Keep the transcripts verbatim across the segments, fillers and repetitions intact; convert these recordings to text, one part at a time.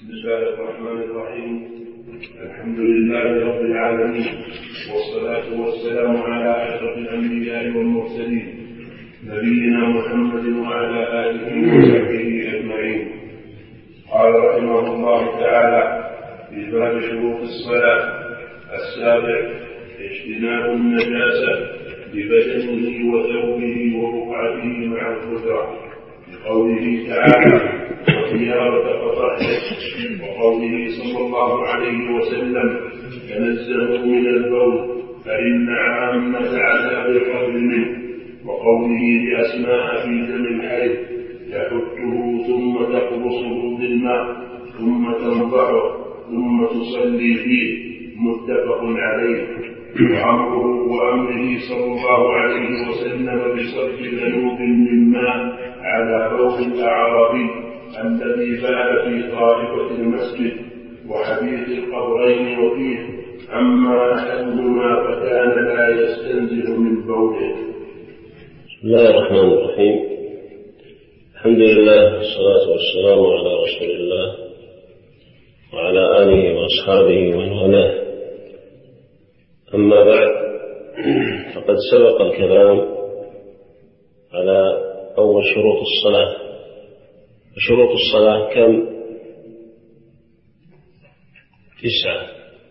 بسم الله الرحمن الرحيم. الحمد لله رب العالمين، والصلاة والسلام على أشرف الأنبياء والمرسلين نبينا محمد وعلى آله وصحبه أجمعين. قال رحمه الله تعالى في باب شروط الصلاة السابع: اجتناب النجاسة ببدنه وثوبه ورقعته مع القدرة، بقوله تعالى: وثيابك فطهر، وقوله صلى الله عليه وسلم: تنزهوا من البول فإن عامة العذاب القبر منه، وقوله لأسماء في دم الحيض: تحته ثم تقرصه بالماء ثم تنضحه ثم تصلي فيه، متفق عليه. وأمره وأمره صلى الله عليه وسلم بصرف ذنوب من ماء على بول الأعرابي الذي بال في طائفة المسجد، وحديث القبرين وفيه: أما أحدهما فكان لا يستنزه من بوله. بسم الله الرحمن الرحيم. الحمد لله والصلاة والسلام على رسول الله وعلى آله وأصحابه ومن والاه. أما بعد، فقد سبق الكلام على أول شروط الصلاة. شروط الصلاة كم؟ تسعة.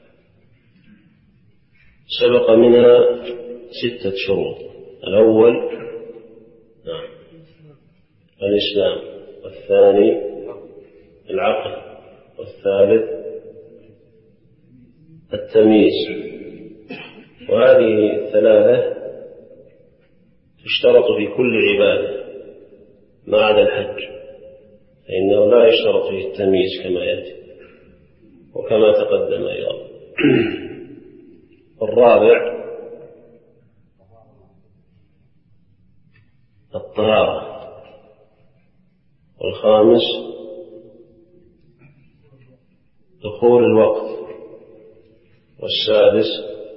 سبق منها ستة شروط. الأول نعم الإسلام، والثاني العقل، والثالث التمييز. وهذه الثلاثة تشترط في كل عبادة ما عدا الحج، فإنه لا يشترط فيه التمييز كما يأتي وكما تقدم أيضا. الرابع الطهارة، والخامس دخول الوقت، والسادس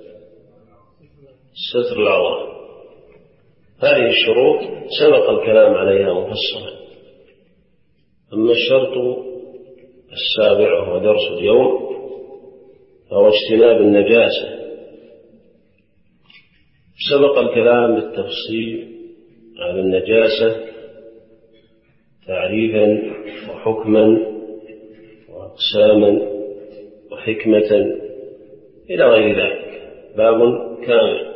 ستر العورة. هذه الشروط سبق الكلام عليها مفصلا. أما الشرط السابع وهو درس اليوم فهو اجتناب النجاسة. سبق الكلام بالتفصيل على النجاسة تعريفا وحكما وأقساما وحكمة إلى غير ذلك، باب كامل.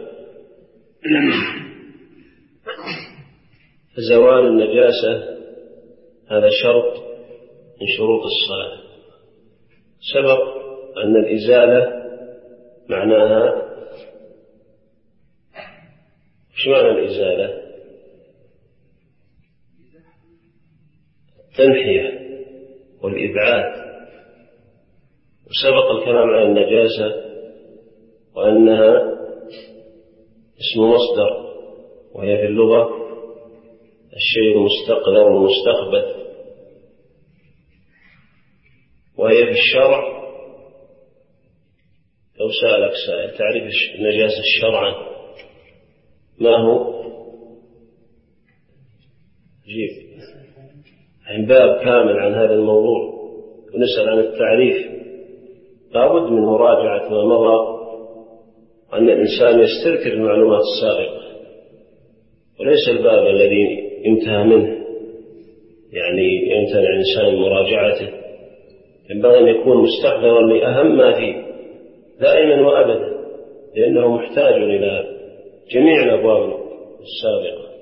زوال النجاسة هذا شرط من شروط الصلاة. سبق أن الإزالة معناها، ايش معنى الإزالة؟ التنحية والإبعاد. وسبق الكلام عن النجاسة وأنها اسم مصدر، وهي في اللغة الشيء المستقذر والمستخبث، وهي في الشرع لو سألك سائل تعريف النجاسة شرعا ما هو؟ جيب عن باب كامل عن هذا الموضوع ونسأل عن التعريف، لابد من مراجعة ما مضى، أن الإنسان يستذكر المعلومات السابقة وليس الباب الذي انتهى منه يعني يمتنع الإنسان مراجعته. ينبغي أن يكون مستحضرا لأهم ما فيه دائما وأبدا، لأنه محتاج إلى جميع الأبواب السابقة.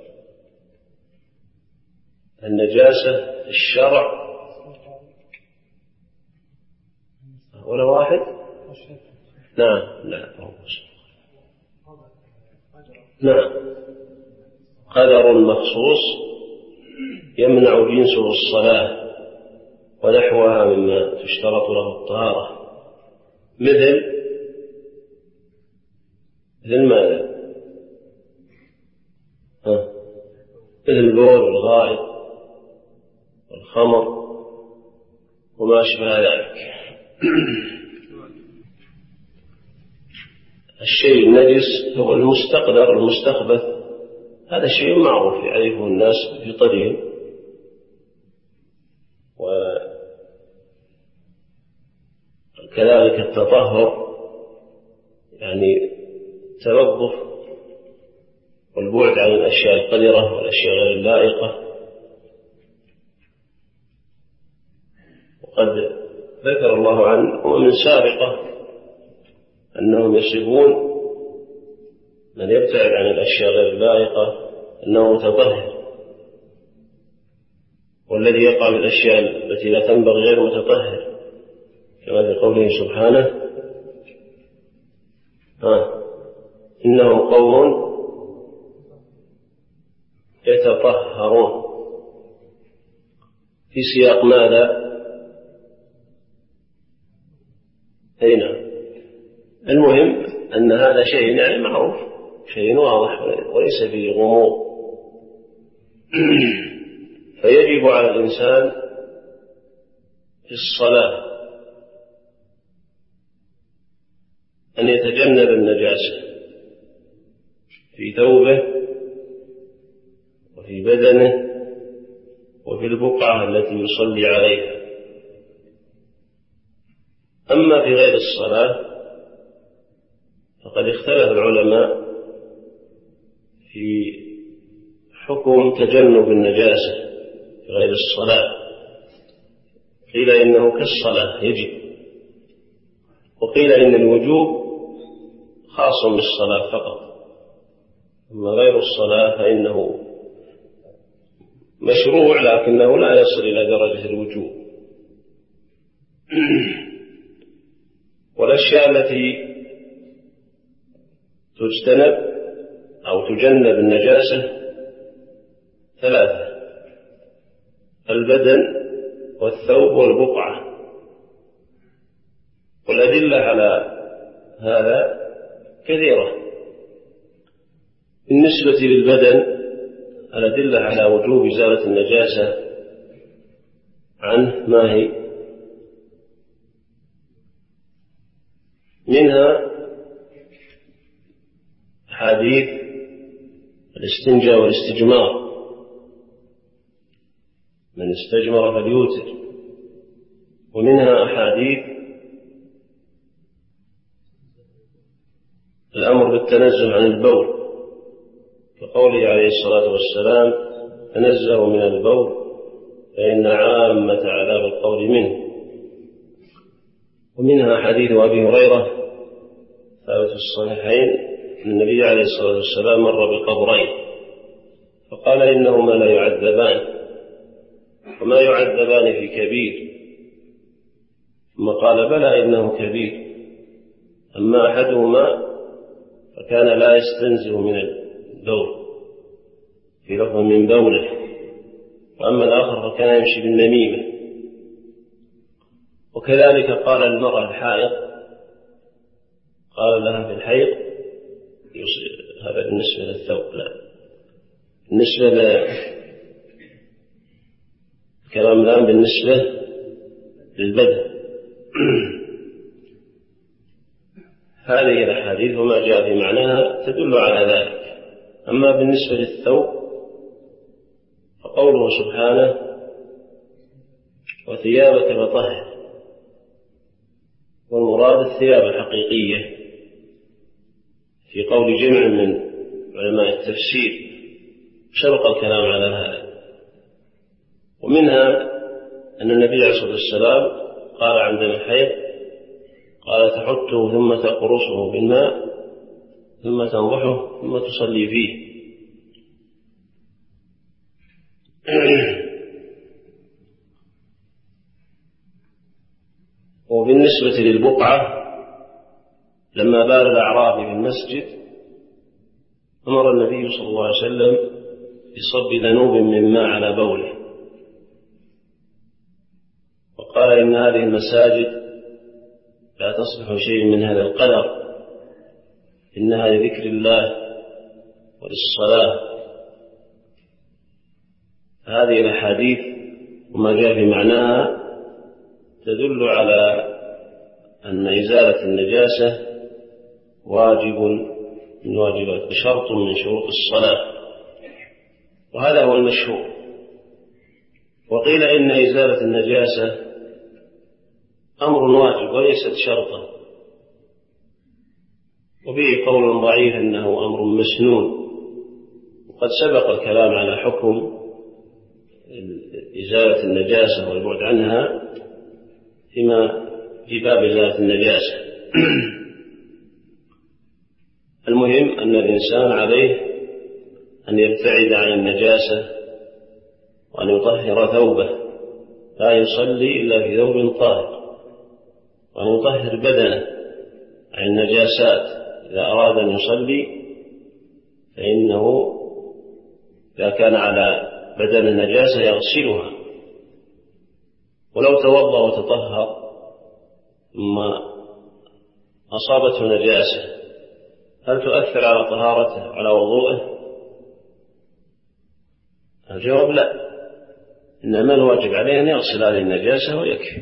النجاسة في الشرع ولا واحد؟ نعم لا نعم قدر مخصوص يمنع جنسه الصلاة ونحوها مما تشترط له الطهارة، مثل مثل ماذا؟ ها؟ مثل البول والغائط والخمر وما أشبه ذلك. الشيء النجس هو المستقدر المستخبث، هذا شيء معروف يعرفه الناس بطريق. وكذلك التطهر يعني التنظف والبعد عن الأشياء القذرة والأشياء غير اللائقة. وقد ذكر الله عن أمم سابقة أنهم يصفون من يبتعد عن الأشياء غير اللائقة أنه متطهر، والذي يقع بالأشياء التي لا تنبغي غير متطهر، كما في قوله سبحانه: ها إنهم قوم يتطهرون، في سياق ماذا؟ هنا المهم أن هذا شيء يعني معروف، شيء واضح وليس فيه غموض. فيجب على الإنسان في الصلاة أن يتجنب النجاسة في ثوبه وفي بدنه وفي البقعة التي يصلي عليها. أما في غير الصلاة فقد اختلف العلماء في حكم تجنب النجاسة في غير الصلاة. قيل إنه كالصلاة يجب، وقيل إن الوجوب خاص بالصلاة فقط، أما غير الصلاة فإنه مشروع لكنه لا يصل إلى درجة الوجوب. والأشياء التي تجتنب أو تجنب النجاسة ثلاثة: البدن والثوب والبقعة. والأدلة على هذا كثيرة. بالنسبة للبدن الأدلة على وجوب إزالة النجاسة عنه ما هي؟ منها حديث الاستنجاء والاستجمار: من استجمر فليوتر. ومنها أحاديث الأمر بالتنزه عن البول، كقوله عليه الصلاة والسلام: تنزهوا من البول فإن عامة عذاب القول منه. ومنها حديث أبي هريرة ثابت في الصحيحين أن النبي عليه الصلاة والسلام مر بقبرين فقال: إنهما لا يعذبان، وما يعذبان في كبير. ثم قال: بلى إنه كبير، أما أحدهما فكان لا يستنزه من البول في لفظ من بوله، وأما الآخر فكان يمشي بالنميمة. وكذلك قال المرأة الحائض، قال لها في الحيض، هذا بالنسبة للثوب، لا بالنسبة للكلام الآن بالنسبة للبدن. هذه الأحاديث وما جاء في معناها تدل على ذلك. أما بالنسبة للثوب فقوله سبحانه: وثيابك فطهر، والمراد الثياب الحقيقية، في قول جمع من علماء التفسير سبق الكلام على هذا. ومنها أن النبي عليه الصلاة والسلام قال عندما الحيض: قال تحته ثم تقرصه بالماء ثم تنضحه ثم تصلي فيه. وبالنسبة للبقعة، لما بال الأعرابي في المسجد أمر النبي صلى الله عليه وسلم بصب ذنوب من ماء على بوله، وقال: إن هذه المساجد لا تصلح شيء من هذا القدر، إنها لذكر الله وللصلاة. هذه الأحاديث وما جاء في معناها تدل على أن إزالة النجاسة واجب من واجبات، بشرط من شروط الصلاة، وهذا هو المشهور. وقيل إن إزالة النجاسة أمر واجب وليست شرطا، وبه قول ضعيف أنه أمر مسنون، وقد سبق الكلام على حكم إزالة النجاسة والبعد عنها فيما في باب إزالة النجاسة. المهم أن الإنسان عليه أن يبتعد عن النجاسة وأن يطهر ثوبه، لا يصلي إلا في ثوب طاهر، وأن يطهر بدنه عن النجاسات إذا أراد أن يصلي، فإنه إذا كان على بدن النجاسة يغسلها، ولو توضأ وتطهر ثم أصابته نجاسة هل تؤثر على طهارته على وضوءه؟ الجواب لا، إنما الواجب عليه أن يغسل هذه النجاسة ويكفي،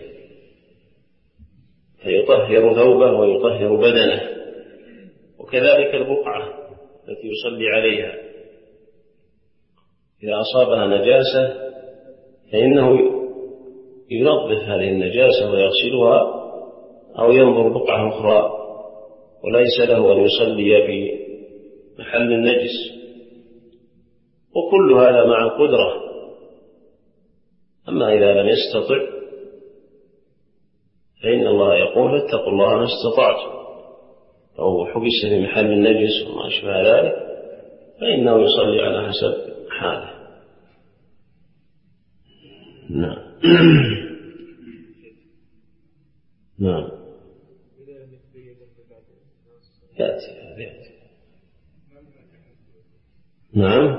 فيطهر ثوبه ويطهر بدنه، وكذلك البقعة التي يصلي عليها إذا أصابها نجاسة فإنه ينظف هذه النجاسة ويغسلها أو ينظر بقعة أخرى، وليس له أن يصلي في محل النجس، وكل هذا مع القدرة. أما إذا لم يستطع فإن الله يقول اتقوا الله ما استطعتم، أو حبس في محل النجس وما أشبه ذلك فإنه يصلي على حسب حاله. نعم. نعم. يأتي يأتي. نعم.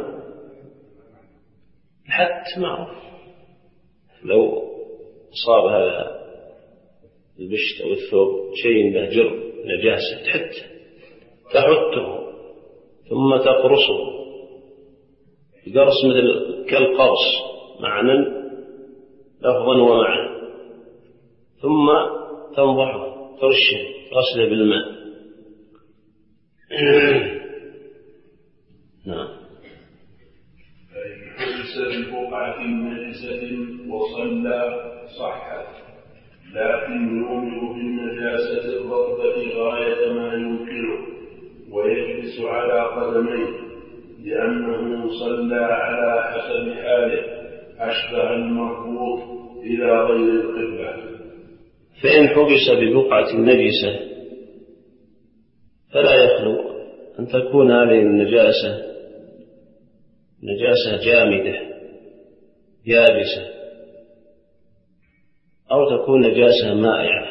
حتى معروف، لو أصاب هذا البشت أو الثوب شيء له جرم نجاسة تحته تحته ثم تقرصه قرص مثل كالقرص معنى لفظا ومعنى، ثم تنضحه ترشه غسله بالماء. نعم. فإن حبس ببقعة نجسة وصلى صحت، لكن يؤمر بالنجاسة الرطبة غاية ما يمكنه ويجلس على قدميه، لأنه صلى على حسب حاله أشبه المربوط إلى غير القبلة. فإن حبس ببقعة نجسة فلا يخلو أن تكون هذه النجاسة نجاسة جامدة يابسة، أو تكون نجاسة مائعة.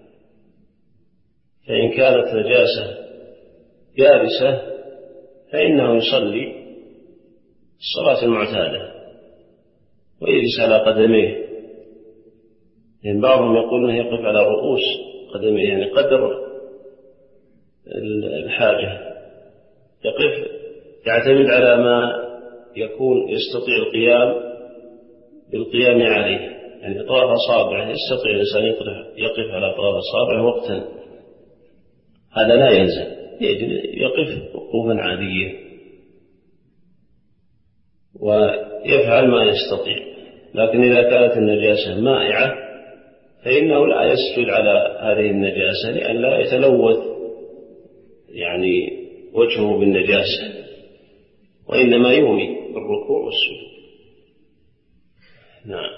فإن كانت نجاسة يابسة فإنه يصلي الصلاة المعتادة ويجلس على قدميه، لأن بعضهم يقول أنه يقف على رؤوس قدميه، يعني قدر الحاجة يقف، يعتمد على ما يكون يستطيع القيام بالقيام عليه، يعني أطراف أصابعه يستطيع الإنسان يقف على أطراف أصابعه وقتا، هذا لا يلزم، يقف وقوفا عاديا ويفعل ما يستطيع. لكن إذا كانت النجاسة مائعة فإنه لا يسجد على هذه النجاسة لأن لا يتلوث يعني وجهه بالنجاسة، وإنما يومي بالركوع والسجود. نعم.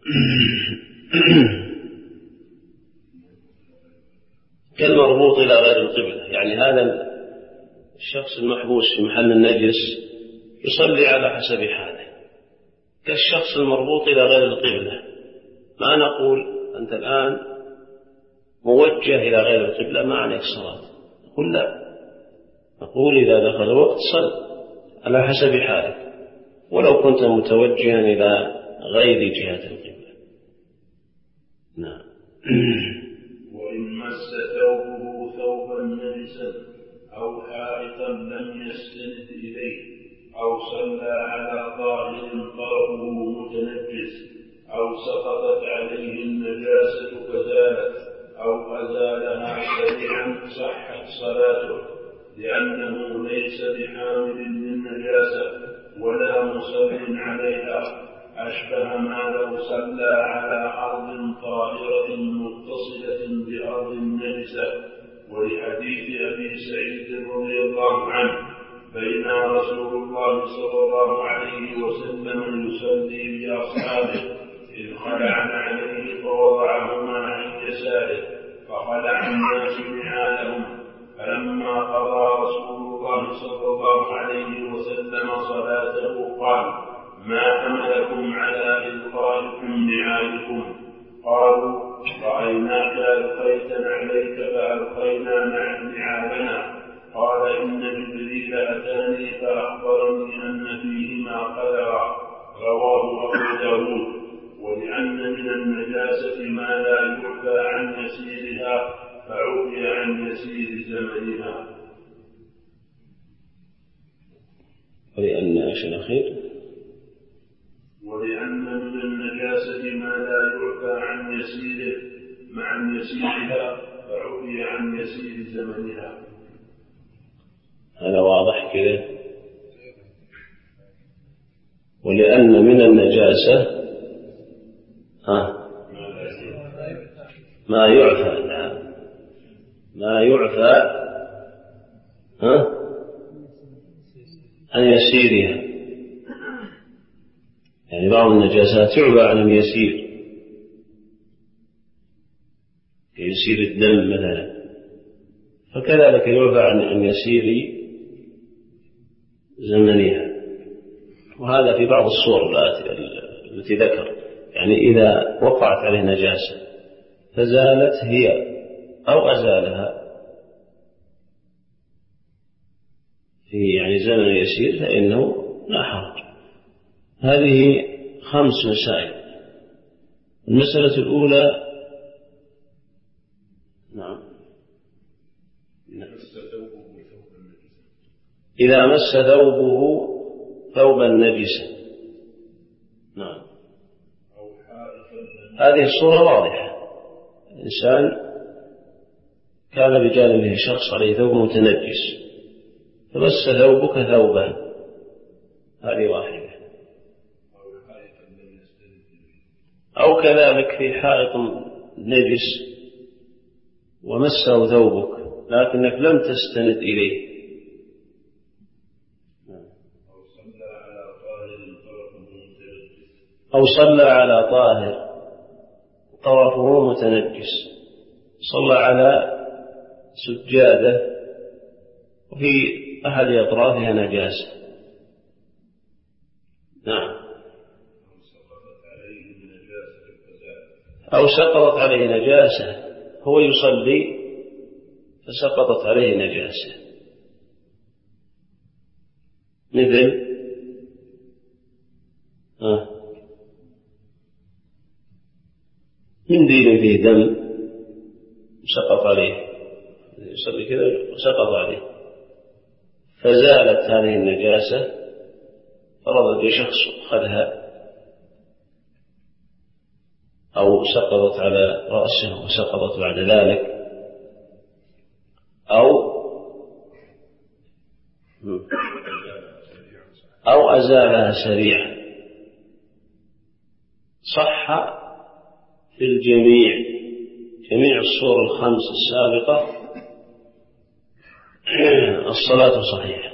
كالمربوط إلى غير القبلة، يعني هذا الشخص المحبوس في محل النجس يصلي على حسب حاله، كالشخص المربوط إلى غير القبلة. ما نقول أنت الآن موجه إلى غير القبلة ما عليك صلاة، نقول لا، نقول إذا دخل الوقت صل على حسب حالك ولو كنت متوجها إلى غير جهة القبلة. نعم. وإن مس ثوبه ثوبا نجسا أو حائطا لم يستند إليه، أو صلى على طاهر طرفه متنجس، أو سقطت عليه النجاسة فزالت، أو أزالها سريعا صحت صلاته، لأنه ليس بحامل للنجاسة ولا مصل عليها، أشبه ما لو صلى على أرض طاهرة متصلة نجسة. ولحديث أبي سعيد رضي الله عنه بينما رسول الله صلى الله عليه وسلم يصلي بأصحابه إذ خلعن عليه فوضعهما عن يساره فخلع الناس نعالهم، فلما قضى رسول الله صلى الله عليه وسلم صلاته قال: ما حملكم على إلقائكم نعالكم؟ قالوا: رأيناك ألقيت نعليك فألقينا نعالنا. قال: إن جبريل أتاني فأخبرني أن فيهما قدرا. رواه أبو داود. ولأن من النجاسة ما لا يعفى عن يسيرها فعفي عن يسير زمنها. ولأن ايش الأخير؟ ولأن من النجاسة ما لا يعفى عن يسيره مع يسيرها فعفي عن يسير زمنها. هذا واضح كده. ولأن من النجاسة ها ما يعفى نعم ما يعفى ها عن يسيرها، يعني بعض النجاسات يعفى عن اليسير كيسير الدم مثلا، فكذلك يعفى عن يسير زمنها. وهذا في بعض الصور التي ذكر، يعني إذا وقعت عليه نجاسة فزالت هي أو أزالها في يعني زمن يسير فإنه لا حرج. هذه خمس مسائل. المسألة الأولى نعم إذا مس ثوبه ثوبا نجسا. نعم هذه الصورة واضحة. إنسان كان بجانبه شخص عليه ثوب متنجس فمس ثوبك ثوبا، هذه واحدة. أو كذلك في حائط نجس ومسه ثوبك لكنك لم تستند إليه. أو صلى على طاهر طرفه متنجس، صلى على سجادة وفي أحد أطرافها نجاسة. نعم أو سقطت عليه نجاسة، هو يصلي فسقطت عليه نجاسة، مثل آه. منديل فيه دم سقط عليه، يصلي كذا وسقط عليه فزالت هذه النجاسة فرضت بشخص أخذها أو سقطت على رأسه وسقطت بعد ذلك، أو أو أزالها سريعا، صح في الجميع جميع الصور الخمس السابقة الصلاة صحيحة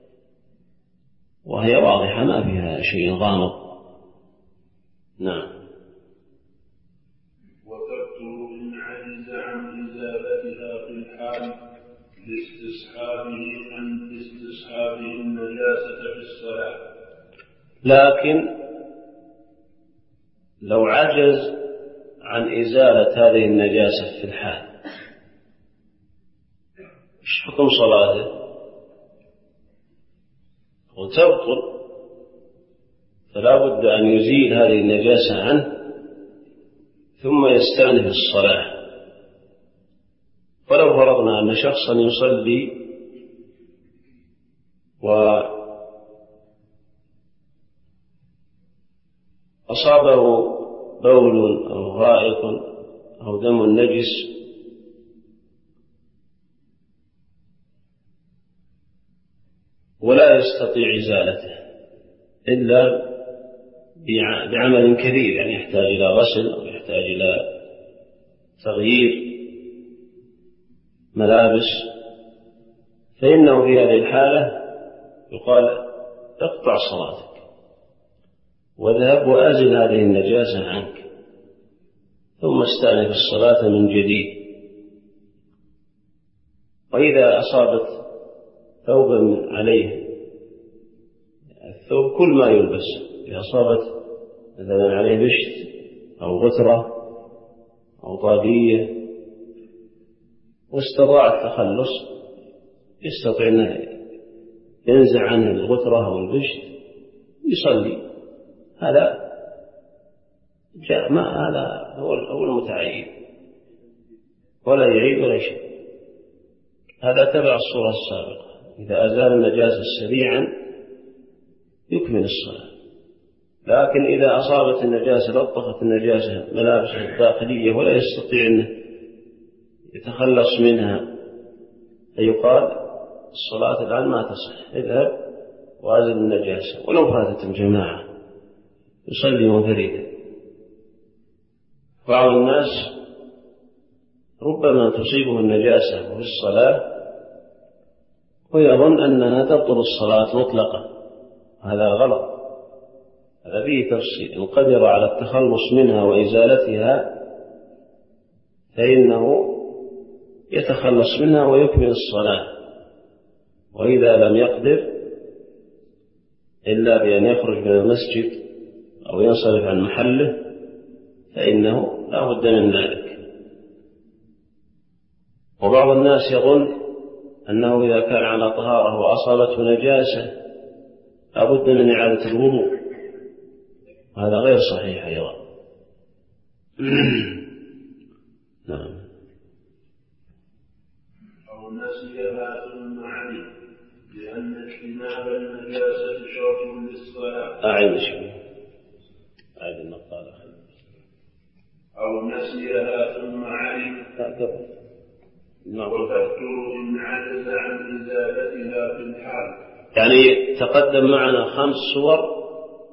وهي واضحة ما فيها شيء غامض. نعم وتبطل إن عجز عن إزالتها في الحال لاستصحابه عن استصحابه النجاسة في الصلاة. لكن لو عجز عن إزالة هذه النجاسة في الحال ايش حكم صلاته؟ وتبطل، فلا بد أن يزيل هذه النجاسة عنه ثم يستأنف الصلاة. ولو فرضنا أن شخصا يصلي وأصابه بول أو غائط أو دم نجس ولا يستطيع إزالته إلا بعمل كثير، يعني يحتاج إلى غسل أو يحتاج إلى تغيير ملابس، فإنه في هذه الحالة يقال اقطع صلاتك واذهب وأزل هذه النجاسة عنك ثم استأنف الصلاة من جديد. وإذا أصابت ثوبا عليه الثوب كل ما يلبس، إذا أصابت مثلا عليه بشت أو غترة أو طاقية واستطاع التخلص يستطيع أن ينزع عنه الغترة أو البشت يصلي. هذا جاء ما هذا هو المتعين، ولا يعيد ولا شيء. هذا تبع الصورة السابقة، إذا أزال النجاسة سريعا يكمل الصلاة. لكن إذا أصابت النجاسة لطخت النجاسة ملابسه الداخلية ولا يستطيع أن يتخلص منها فيقال الصلاة الآن ما تصح، اذهب وأزل النجاسة ولو فاتت الجماعة يصلي منفردا. بعض الناس ربما تصيبه النجاسة في الصلاة ويظن أنها تبطل الصلاة مطلقا، هذا غلط. هذا فيه تفصيل. إن قدر على التخلص منها وإزالتها فإنه يتخلص منها ويكمل الصلاة، وإذا لم يقدر إلا بأن يخرج من المسجد أو ينصرف عن محله فإنه لا بد من ذلك. وبعض الناس يظن أنه إذا كان على طهارة وأصابته نجاسة لا بد من إعادة الوضوء، هذا غير صحيح أيضا. نعم. أو نسيها ثم علم لأن اجتناب النجاسة شرط للصلاة. أعيد شيء أعيد المقالة. أو نسيها ثم علم وتذكر إن عجز عن إزالتها في الحال. يعني تقدم معنا خمس صور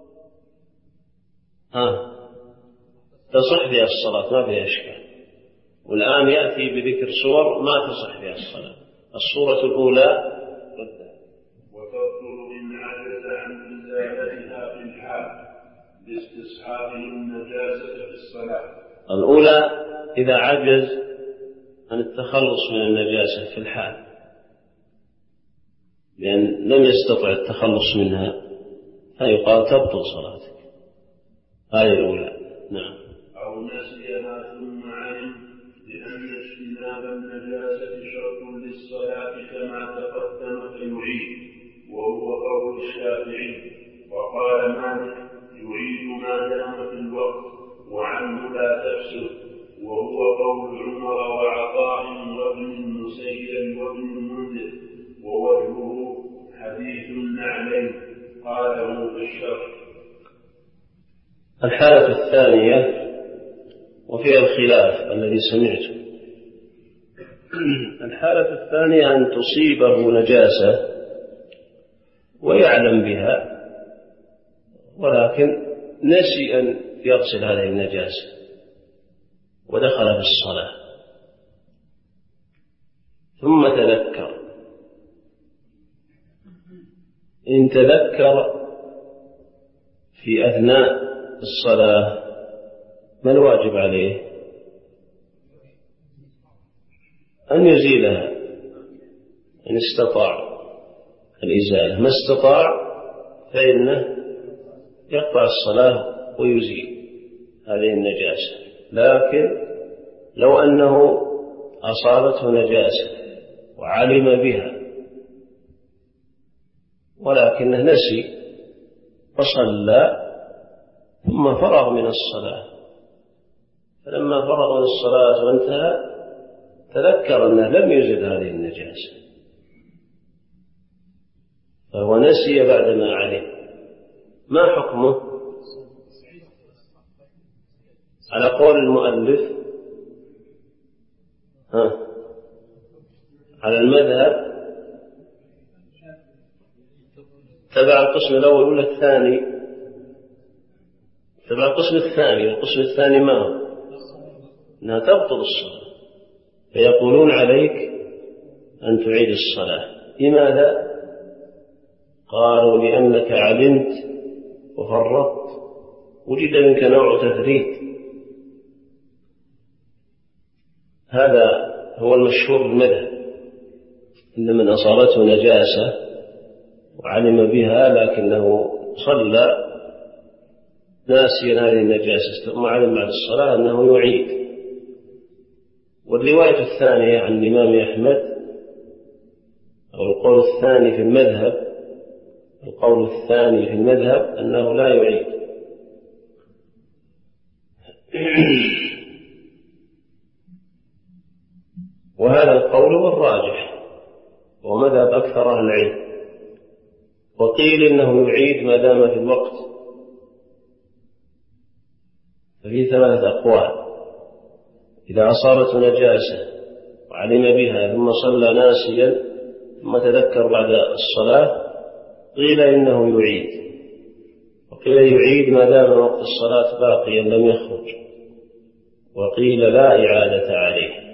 ها تصح فيها الصلاة ما فيها إشكال، والآن يأتي بذكر صور ما تصح فيها الصلاة. الصورة الأولى وتذكر إن عجز عن إزالتها في الحال لاستصحاب النجاسة في الصلاة. الأولى إذا عجز عن التخلص من النجاسة في الحال لأن لم يستطع التخلص منها فيقال تبطل صلاتك. هذه الأولى. نعم. أو نسيها ثم علم لأن اجتناب النجاسة شرط للصلاة كما تقدم فيعيد، وهو قول الشافعي. وقال مالك يعيد ما دام في الوقت وعنه لا تفسد، وهو قول عمر وعطاء وابن المسيب وابن المنذر، ووجهه حديث النعلين قاله في الشرح. الحالة الثانية وفيها الخلاف الذي سمعته. الحالة الثانية أن تصيبه نجاسة ويعلم بها ولكن نسي أن يغسل هذه النجاسة ودخل في الصلاة ثم تذكر. إن تذكر في أثناء الصلاة ما الواجب عليه؟ أن يزيلها إن استطاع الإزالة، ما استطاع فإنه يقطع الصلاة ويزيل هذه النجاسة. لكن لو أنه أصابته نجاسة وعلم بها ولكنه نسي فصلى ثم فرغ من الصلاة، فلما فرغ من الصلاة وانتهى تذكر أنه لم يزل هذه النجاسة فهو نسي بعدما علم. ما حكمه؟ على قول المؤلف ها على المذهب تبع القسم الأول ولا الثاني؟ تبع القسم الثاني. القسم الثاني ما هو؟ أنها تبطل الصلاة، فيقولون عليك أن تعيد الصلاة. لماذا؟ قالوا لأنك علمت وفرطت، وجد منك نوع تفريط. هذا هو المشهور بالمذهب، إن من أصابته نجاسة وعلم بها لكنه صلى ناسيا هذه النجاسة ثم علم بعد الصلاة أنه يعيد. والرواية الثانية عن الإمام أحمد أو القول الثاني في المذهب القول الثاني في المذهب أنه لا يعيد. وهذا القول هو الراجح ومذهب أكثر أهل العلم. وقيل إنه يعيد ما دام في الوقت، ففي ثلاثة أقوال: إذا أصابته نجاسة وعلم بها ثم صلى ناسيا ثم تذكر بعد الصلاة قيل إنه يعيد، وقيل يعيد ما دام وقت الصلاة باقيا لم يخرج، وقيل لا إعادة عليه.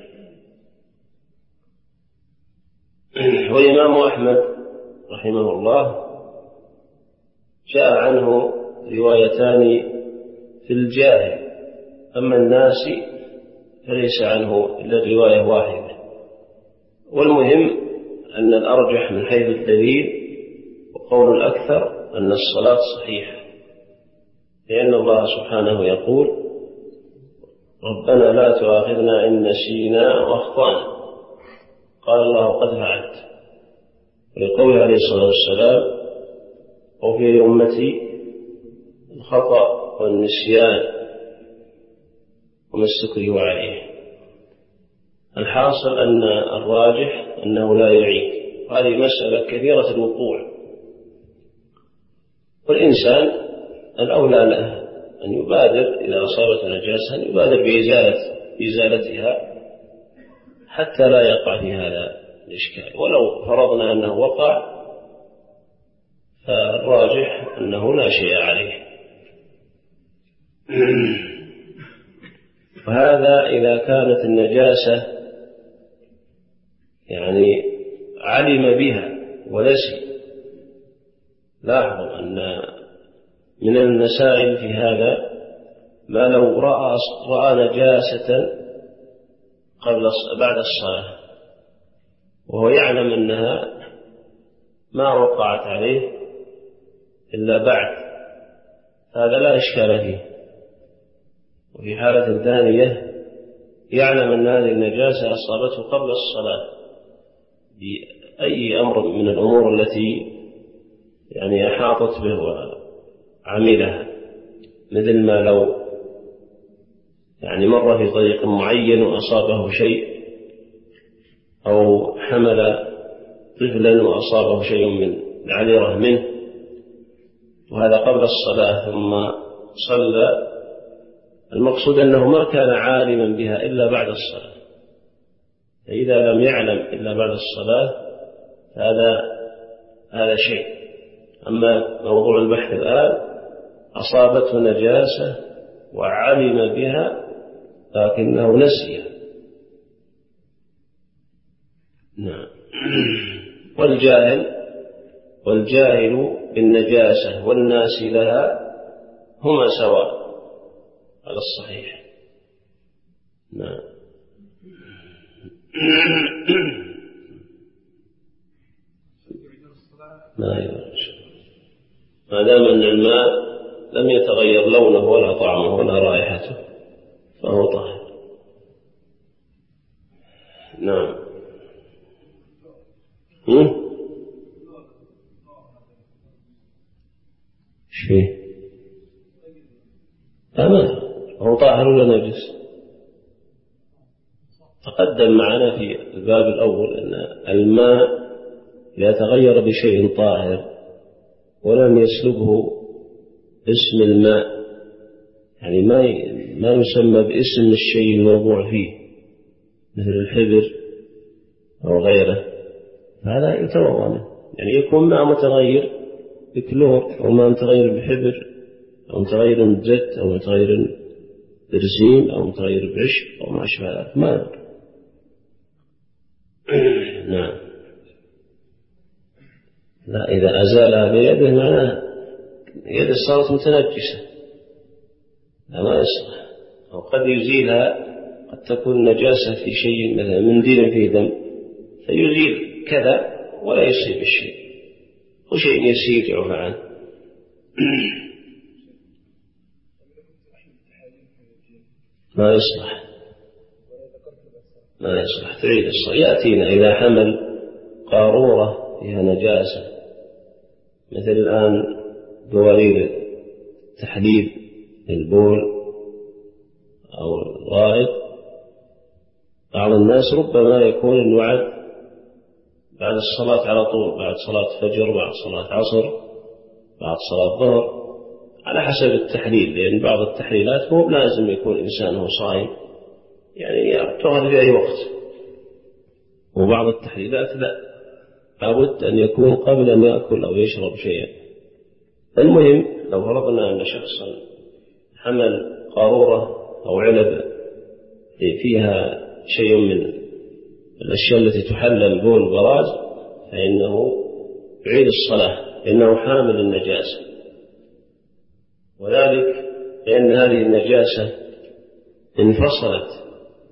والإمام أحمد رحمه الله جاء عنه روايتان في الجاهل، أما الناسي فليس عنه إلا رواية واحدة. والمهم أن الأرجح من حيث الدليل وقول الأكثر أن الصلاة صحيحة، لأن الله سبحانه يقول: ربنا لا تؤاخذنا إن نسينا وأخطأنا. قال الله: قد فعلت. ولقوله عليه الصلاة والسلام: وفي أمتي الخطأ والنسيان وما استكرهوا عليه. الحاصل أن الراجح أنه لا يعيد. هذه مسألة كثيرة الوقوع، والإنسان الأولى له أن يبادر إذا أصابت نجاسة أن يبادر بإزالة إزالتها حتى لا يقع في هذا الإشكال. ولو فرضنا أنه وقع فالراجح أنه لا شيء عليه. وهذا إذا كانت النجاسة يعني علم بها ونسي. لاحظوا أن من المسائل في هذا ما لو رأى, رأى نجاسة قبل بعد الصلاة وهو يعلم أنها ما وقعت عليه إلا بعد، هذا لا إشكال فيه. وفي حالة ثانية يعلم أن هذه النجاسة أصابته قبل الصلاة بأي أمر من الأمور التي يعني أحاطت به وعملها، مثل ما لو يعني مر في طريق معين وأصابه شيء، أو حمل طفلا وأصابه شيء من العذرة منه، وهذا قبل الصلاة ثم صلى. المقصود أنه ما كان عالما بها إلا بعد الصلاة، فإذا لم يعلم إلا بعد الصلاة هذا هذا شيء. أما موضوع البحث الآن أصابته نجاسة وعلم بها لكنه نسي. نعم. والجاهل والجاهل بالنجاسة والناسي لها هما سواء على الصحيح. نعم. ما يرجع ما دام أن الماء لم يتغير لونه ولا طعمه ولا رائحته فهو طاهر. نعم. هم؟ شيء أما هو طاهر ولا نجس؟ تقدم معنا في الباب الأول أن الماء إذا تغير بشيء طاهر ولم يسلبه اسم الماء، يعني ما ما يسمى باسم الشيء الموضوع فيه مثل الحبر أو غيره، هذا يتوضأ منه. يعني يكون ماء متغير بكلور أو ماء متغير بحبر أو متغير بزيت أو متغير برزين أو متغير بعشب أو ما أشبه ذلك، ما يضر. نعم. لا، إذا أزالها بيده معناه يده صارت متنجسة، لا ما يصلح. أو قد يزيلها، قد تكون نجاسة في شيء مثلا منديل فيه دم فيزيل كذا ولا يصيب الشيء، وشيء يسير يعفى عنه. ما يصلح ما يصلح تعيد الصلاة. يأتينا إذا حمل قارورة فيها نجاسة، مثل الآن دواليب تحليب البول أو الغائط، بعض الناس ربما يكون الوعد بعد الصلاة على طول، بعد صلاة فجر، بعد صلاة عصر، بعد صلاة ظهر، على حسب التحليل، لأن بعض التحليلات مو لازم يكون إنسان هو صائم، يعني تؤخذ في أي وقت، وبعض التحليلات لا، لابد أن يكون قبل أن يأكل أو يشرب شيئا. المهم لو فرضنا أن شخصا حمل قارورة أو علب فيها شيء من الأشياء التي تحلل البول والبراز، فإنه يعيد الصلاة لأنه حامل النجاسة، وذلك لأن هذه النجاسة انفصلت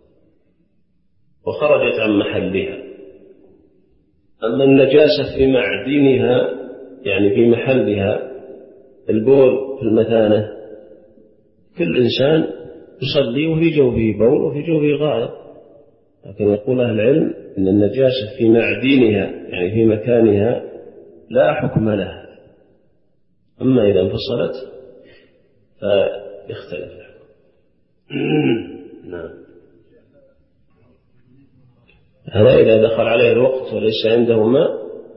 وخرجت عن محلها. أما النجاسة في معدنها يعني في محلها، البول في المثانة، كل إنسان يصلي وفي جوفه بول وفي جوفه غائط، لكن يقول أهل العلم أن النجاسة في معدنها يعني في مكانها لا حكم لها، أما إذا انفصلت فيختلف الحكم. نعم. هذا إذا دخل عليه الوقت وليس عنده ماء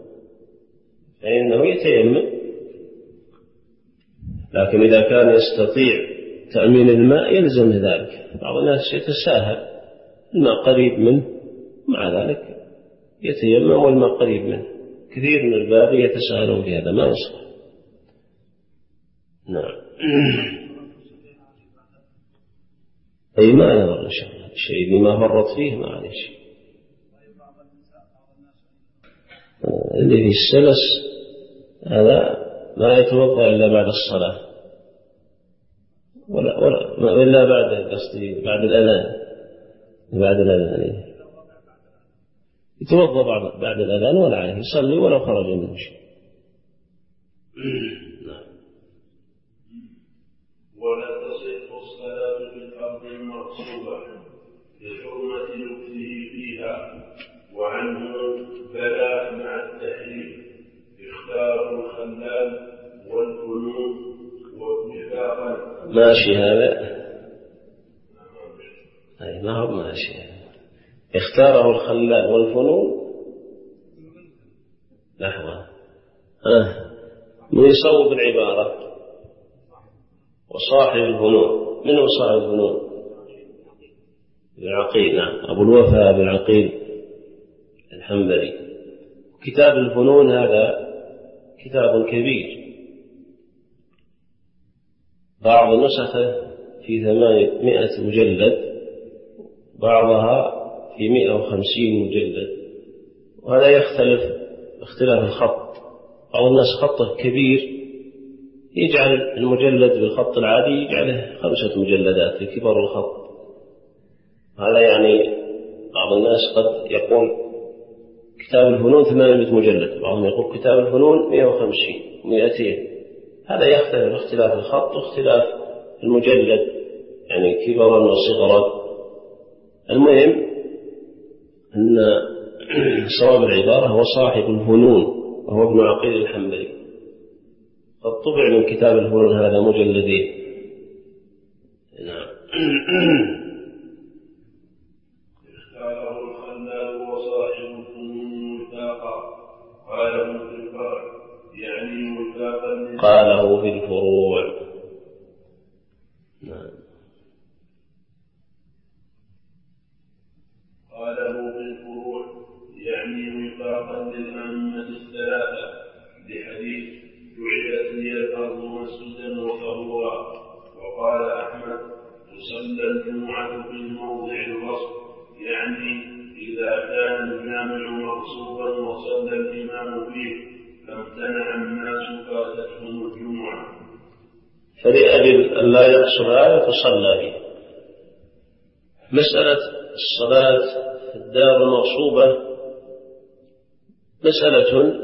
فإنه يتيمم، لكن إذا كان يستطيع تأمين الماء يلزم ذلك. بعض الناس يتساهل، الماء قريب منه، مع ذلك يتيمم والماء قريب منه. كثير من الباب يتساهلون في هذا، ما يصح. نعم. أي ما نظر إن شاء الله، الشيء اللي ما فرط فيه ما عليه شيء. اللي في السلس هذا ما يتوضأ إلا بعد الصلاة، ولا ولا إلا بعد قصدي بعد الأذان، بعد الأذان يتوضأ بعد بعد الأذان ولا عليه، يصلي ولو خرج منه شيء. ولا تصح الصلاة في الأرض المغصوبة لحرمة لبسه فيها. وعنه بلا مع التحريم اختار الخلال والفنون واتفاقا. ماشي هذا؟ أي ما هو ماشي. اختاره الخلال والفنون. لحظة، آه. من يصوب العبارة وصاحب الفنون. من هو صاحب الفنون؟ العقيل. نعم، أبو الوفاء بن عقيل الحنبلي. كتاب الفنون هذا كتاب كبير، بعض نسخه في ثمانمائة مجلد، بعضها في مئة وخمسين مجلد، وهذا يختلف اختلاف الخط. بعض الناس خطه كبير يجعل المجلد بالخط العادي يجعله خمسة مجلدات لكبر الخط. هذا يعني بعض الناس قد يقول كتاب الفنون ثمانمائة مجلد، بعضهم يقول كتاب الفنون مئة وخمسين مئتين. هذا يختلف اختلاف الخط واختلاف المجلد، يعني كبرا وصغرا. المهم أن صواب العبارة هو صاحب الفنون، وهو ابن عقيل الحنبلي. قد طبع من كتاب الفنون هذا مجلدين. نعم. اختاره الخلال وصاحب الفنون وثاقا. قاله في الفرع يعني وثاقا. قاله في الفروع. نعم. قاله في الفروع يعني وثاقا للأئمة الثلاثة لحديث جعلت لي الأرض مسجدا وطهورا. وقال أحمد تصلى الجمعة في الموضع الوسط يعني في إذا كان الجامع مغصوبا وصلى الإمام فيه فامتنع الناس فاتتهم الجمعة. فلأجل أن لا يقصر آية فصلى فيه. مسألة الصلاة في الدار المغصوبة مسألة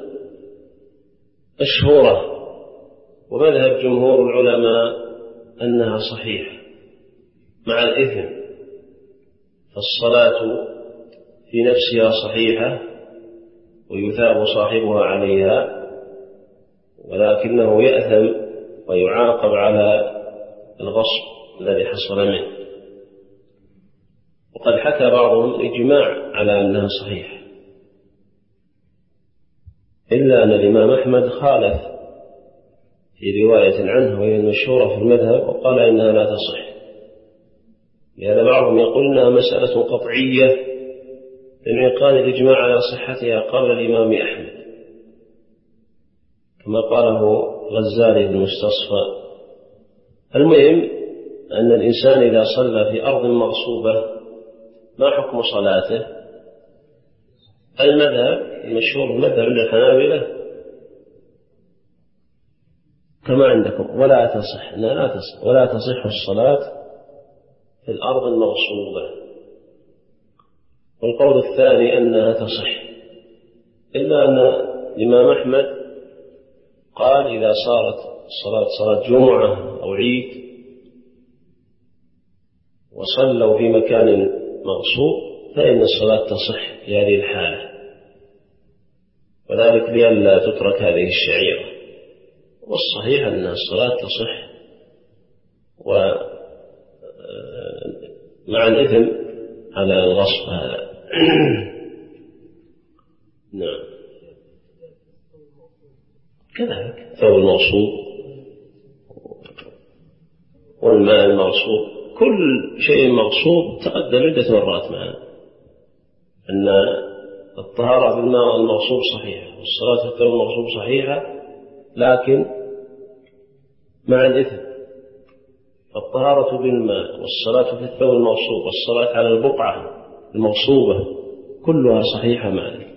مشهورة، ومذهب جمهور العلماء أنها صحيحة مع الإثم، فالصلاة في نفسها صحيحة ويثاب صاحبها عليها، ولكنه يأثم ويعاقب على الغصب الذي حصل منه. وقد حكى بعضهم الإجماع على أنها صحيحة، إلا أن الإمام أحمد خالف في رواية عنه وهي المشهورة في المذهب وقال إنها لا تصح، لأن بعضهم يقول إنها مسألة قطعية لانعقاد الإجماع على صحتها قبل الإمام أحمد، كما قاله غزالي في المستصفى. المهم أن الإنسان إذا صلى في أرض مغصوبة ما حكم صلاته؟ المذهب المشهور المذهب عند الحنابلة كما عندكم ولا تصح لا تصح ولا تصح الصلاة في الأرض المغصوبة. والقول الثاني أنها تصح، إلا أن الإمام أحمد قال إذا صارت الصلاة صلاة جمعة أو عيد وصلوا في مكان مغصوب فإن الصلاة تصح في هذه الحالة، وذلك لئلا تترك هذه الشعيرة. والصحيح أن الصلاة تصح ومع الإثم على الغصب هذا. نعم كذلك ثوب المغصوب والماء المغصوب، كل شيء مغصوب تقدم عدة مرات معنا أن الطهارة بالماء المغصوب صحيحة والصلاة في الثوب المغصوب صحيحة، لكن مع الإثم. الطهارة بالماء والصلاة في الثوب المغصوب والصلاة على البقعة المغصوبة كلها صحيحة مع الإثم.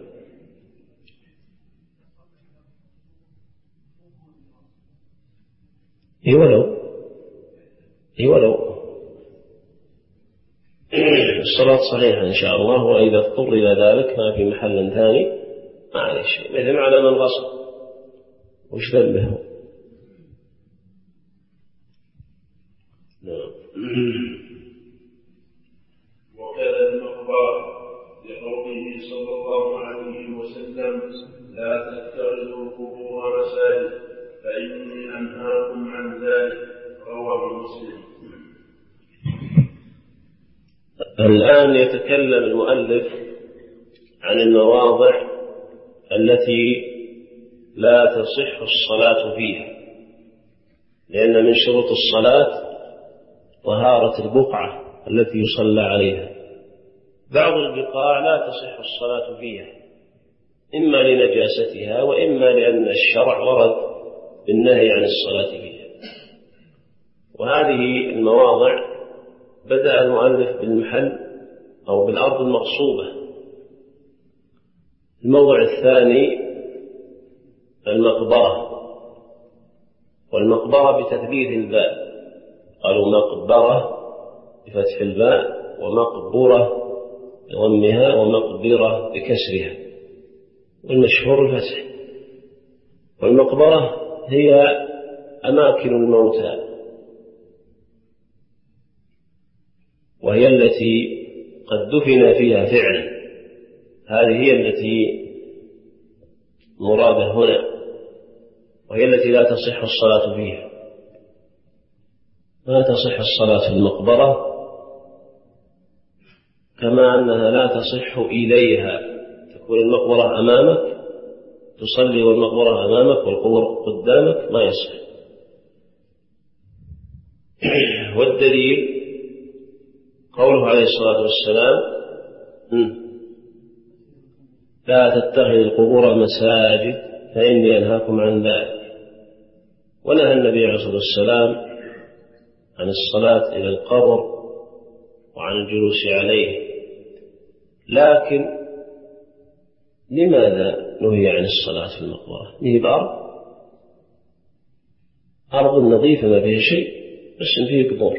إيه ولو إيه ولو الصلاة صحيحة إن شاء الله، وإذا اضطر إلى ذلك ما في محل ثاني ما عليه شيء، مثل على من غصب وش ذنبه. نعم. وكذا المقبرة لقوله صلى الله عليه وسلم لا تتخذوا القبور مساجد فإني أنهاكم عن ذلك، رواه مسلم. الآن يتكلم المؤلف عن المواضع التي لا تصح الصلاة فيها، لأن من شروط الصلاة طهارة البقعة التي يصلى عليها. بعض البقاع لا تصح الصلاة فيها إما لنجاستها وإما لأن الشرع ورد بالنهي عن الصلاة فيها. وهذه المواضع بدأ المؤلف بالمحل أو بالأرض المغصوبة. الموضع الثاني المقبرة، والمقبرة بتثبيت الباء، قالوا مقبرة بفتح الباء ومقبورة بضمها ومقبرة بكسرها، والمشهور الفتح. والمقبرة هي أماكن الموتى، وهي التي قد دفن فيها فعلا، هذه هي التي مرادة هنا، وهي التي لا تصح الصلاة فيها. لا تصح الصلاة في المقبرة، كما أنها لا تصح إليها، تكون المقبرة أمامك تصلي والمقبرة أمامك والقبر قدامك ما يصح. والدليل قوله عليه الصلاة والسلام لا تتخذ القبور مساجد فإني أنهاكم عن ذلك. ونهى النبي عليه الصلاة والسلام عن الصلاة إلى القبر وعن الجلوس عليه، لكن لماذا نهي عن الصلاة في المقبرة؟ هي بأرض أرض نظيفة ما فيها شيء، بس فيه قبور.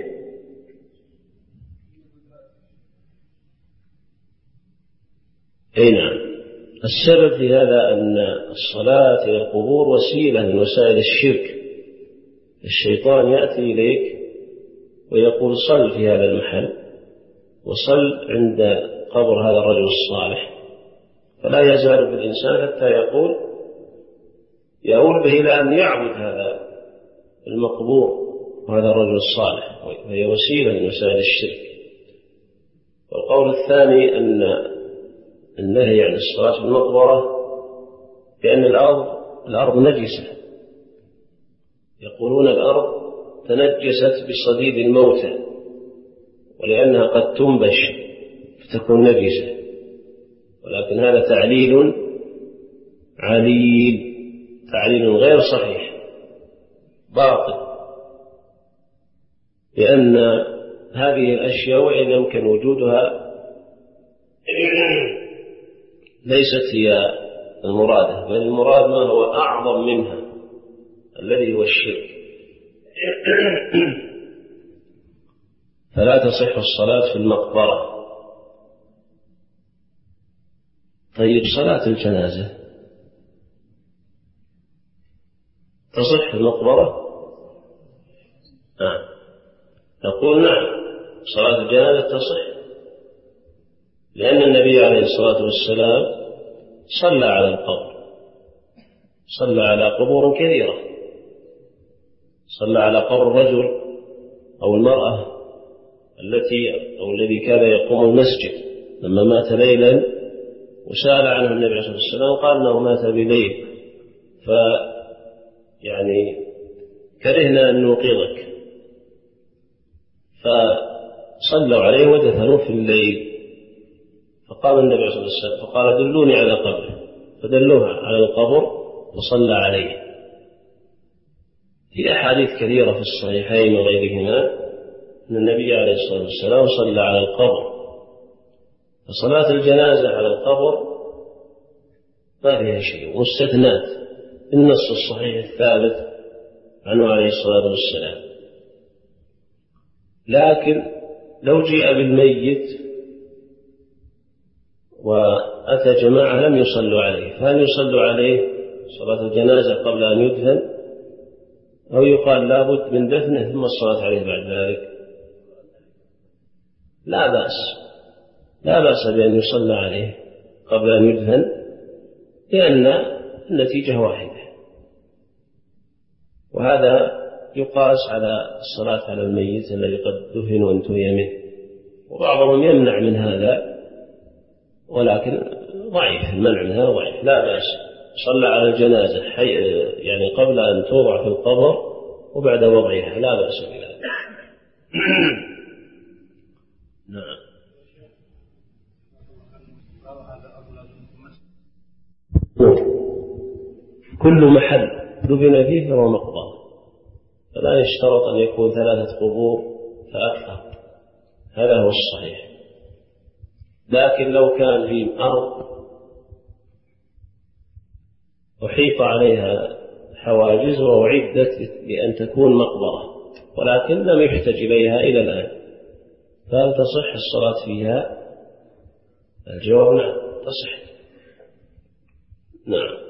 أي نعم. السبب في هذا أن الصلاة إلى القبور وسيلة من وسائل الشرك. الشيطان يأتي إليك ويقول صل في هذا المحل، وصل عند قبر هذا الرجل الصالح، فلا يزال بالإنسان حتى يقول يقول به إلى أن يعبد هذا المقبور وهذا الرجل الصالح، وهي وسيلة من وسائل الشرك. والقول الثاني أن النهي عن الصلاة في المقبرة لأن الأرض الأرض نجسة، يقولون الأرض تنجست بصديد الموتى، ولأنها قد تنبش فتكون نجسة، ولكن هذا تعليل عليل، تعليل غير صحيح باطل، لأن هذه الأشياء وإن يمكن وجودها ليست هي المرادة، بل المراد ما هو أعظم منها الذي هو الشرك. فلا تصح الصلاة في المقبرة. طيب صلاة الجنازة تصح في المقبرة؟ آه. نقول نعم، صلاة الجنازة تصح، لأن النبي عليه الصلاة والسلام صلى على القبر، صلى على قبور كثيرة، صلى على قبر الرجل أو المرأة التي أو الذي كان يقوم المسجد لما مات ليلا، وسأل عنه النبي عليه الصلاة والسلام قال أنه مات بليل، ف يعني كرهنا أن نوقظك، فصلوا عليه ودفنوه في الليل. فقال النبي عليه الصلاة والسلام فقال دلوني على قبره، فدلوها على القبر وصلى عليه. في أحاديث كثيرة في الصحيحين وغيرهما أن النبي عليه الصلاة والسلام صلى على القبر. فصلاة الجنازة على القبر ما فيها شيء، مستثنات النص الصحيح الثابت عنه عليه الصلاة والسلام. لكن لو جاء بالميت وأتى جماعة لم يصلوا عليه، فهل يصلوا عليه صلاة الجنازة قبل أن يدفن، أو يقال لا بد من دفنه ثم الصلاة عليه بعد ذلك؟ لا بأس، لا بأس بأن يصلى عليه قبل أن يدفن، لأن النتيجة واحدة. وهذا يقاس على الصلاة على الميت الذي قد دفن وانتهي منه، وبعضهم يمنع من هذا، ولكن ضعيف، المنع من هذا ضعيف. لا بأس، صلى على الجنازة يعني قبل أن توضع في القبر وبعد وضعها، لا بأس بذلك. نعم. كل محل دفن فيه فهو مقبرة، فلا يشترط أن يكون ثلاثة قبور فأكثر، هذا هو الصحيح. لكن لو كان في أرض أحيط عليها حواجز وأعدت لأن تكون مقبرة ولكن لم يحتج إليها إلى الآن، فهل تصح الصلاة فيها؟ الجواب نعم تصح. نعم.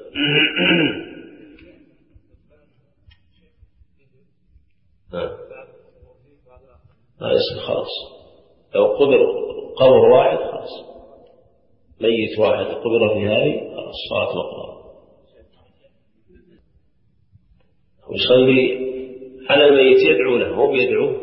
لا يصير خلاص، لو قبر قبر واحد خلاص، ميت واحد قبر في هذه خلاص صارت مقبرة. ويصلي على الميت يدعو له، هو بيدعوه،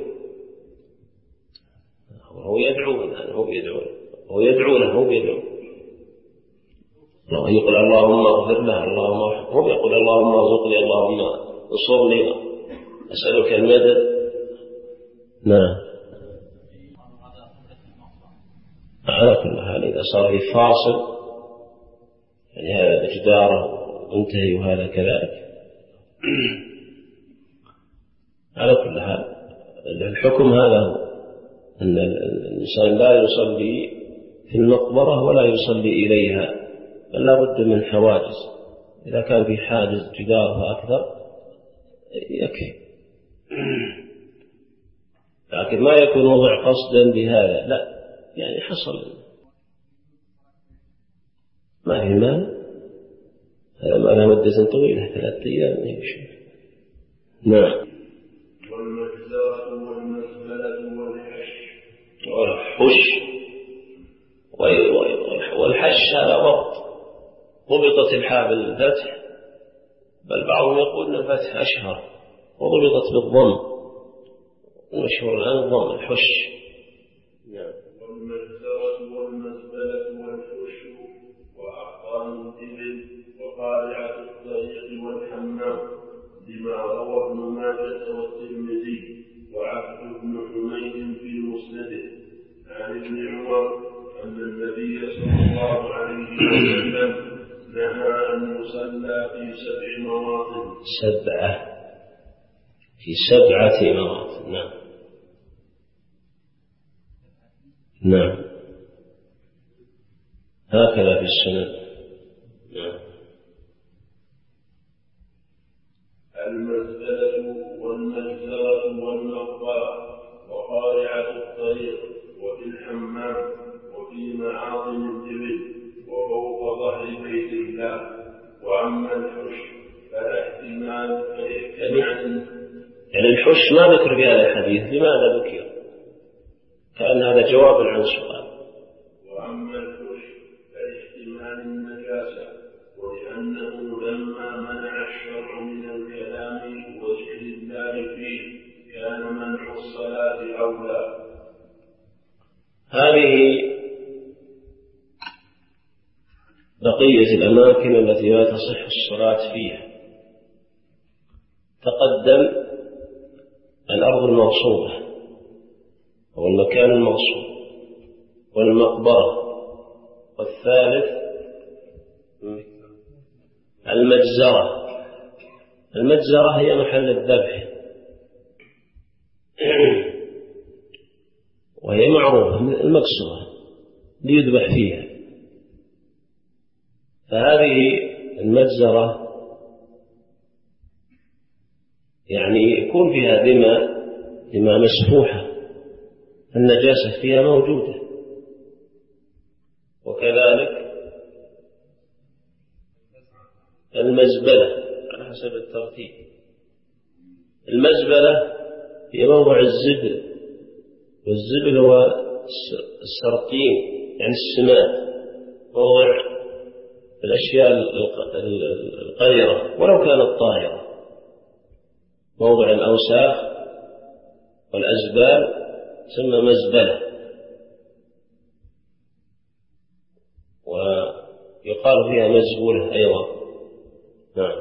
هو يدعو هو بيدعو هو يدعو له هو بيدعو الله يقول اللهم اغفر له، اللهم هو يقول اللهم ارزقني، اللهم انصرني، أسألك المدد. نعم. على كل حال إذا صار في فاصل يعني هذا جداره وانتهي وهذا كذلك على كل حال الحكم هذا هو أن الإنسان لا يصلي في المقبرة ولا يصلي إليها، بل لا بد من حواجز. إذا كان في حاجز جدارها أكثر يكفي، لكن ما يكون وضع قصدا بهذا، لا، يعني حصل ما في مال، هذا ما له مدة طويلة، ثلاثة أيام يمشي. نعم. والمجزرة والمزبلة والحش والحش والحش هذا ضبط، ضبطت الحاء بالفتح، بل بعضهم يقول أن الفتح أشهر، وضبطت بالضم، المشهور الآن الضم الحش. نعم. والمجزرة والمزبلة والحش وأحقان الإبل وقارعة الطريق والحمام، لما روى ابن ماجه والترمذي وعبد بن حميد في مسنده عن ابن عمر أن النبي صلى الله عليه وسلم نهى أن يصلى في سبع مواطن. سبعة في سبعة مواطن. نعم. نعم هكذا في السنن. نعم. المزبلة والمجزرة والمقبرة وقارعة الطريق وفي الحمام وفي معاطن الإبل وفوق ظهر بيت الله. وأما الحش فلا احتمال فيحتمل. يعني الحش ما ذكر في هذا الحديث، لماذا ذكر؟ كأن هذا جواب عن سؤال. وأما الحش فلاحتمال النجاسة، ولأنه لما منع الشرع من الكلام وذكر الله فيه كان منع الصلاة أولى. هذه بقية الأماكن التي لا تصح الصلاة فيها. تقدم الأرض المغصوبة أو المكان المغصوب والمقبرة، والثالث المجزرة. المجزرة هي محل الذبح، وهي معروفة المقصورة ليذبح فيها. فهذه المجزرة يعني يكون فيها دماء دماء مسفوحة، النجاسة فيها موجودة. وكذلك المزبلة على حسب الترتيب. المزبلة هي موضع الزبل، والزبل هو السرطين يعني السماد، موضع الأشياء القذرة ولو كانت طاهرة، موضع الأوساخ والأزبال تسمى مزبلة. ويقال فيها مزبولة أيضا. نعم.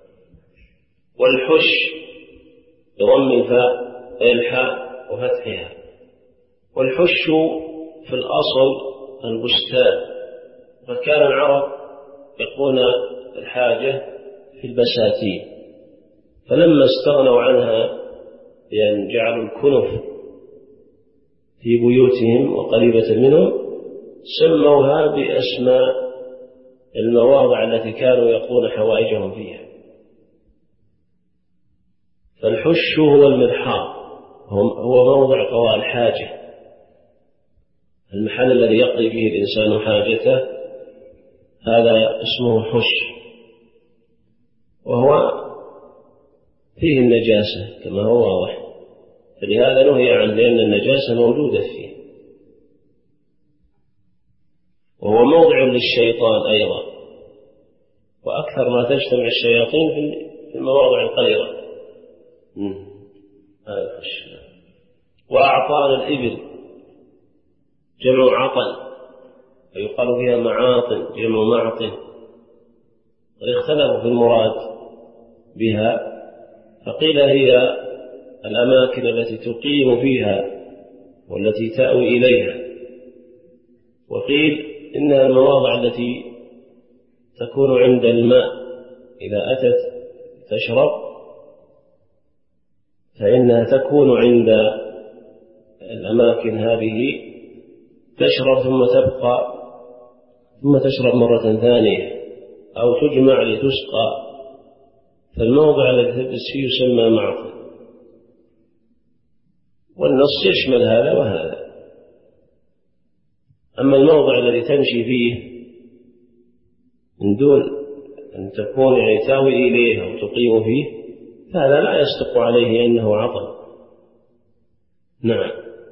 والحش بضم الفاء الحاء وفتحها. والحش في الأصل البستان، فكان العرب يقولون الحاجة في البساتين، فلما استغنوا عنها بأن جعلوا الكنف في بيوتهم وقريبة منهم سموها بأسماء المواضع التي كانوا يقضون حوائجهم فيها. فالحش هو المرحاض، هو موضع قضاء الحاجة، المحل الذي يقضي فيه الإنسان حاجته، هذا اسمه حش، وهو فيه النجاسة كما هو واضح، فلهذا نهي عنه لأن النجاسة موجودة فيه. وهو موضع للشيطان أيضا، وأكثر ما تجتمع الشياطين في المواضع القذرة. هذا الحش. وأعطان الإبل جمع عطن، ويقال فيها معاطن جمع معطن، واختلفوا في المراد بها، فقيل هي الأماكن التي تقيم فيها والتي تأوي إليها، وقيل إنها المواضع التي تكون عند الماء، إذا أتت تشرب فإنها تكون عند الأماكن هذه تشرب ثم تبقى ثم تشرب مرة ثانية أو تجمع لتسقى، فالموضع الذي تجلس فيه يسمى معطل، والنص يشمل هذا وهذا. أما الموضع الذي تمشي فيه من دون أن تكون يعني تاوي إليه أو تقيم فيه، فهذا لا يصدق عليه أنه عطل. نعم.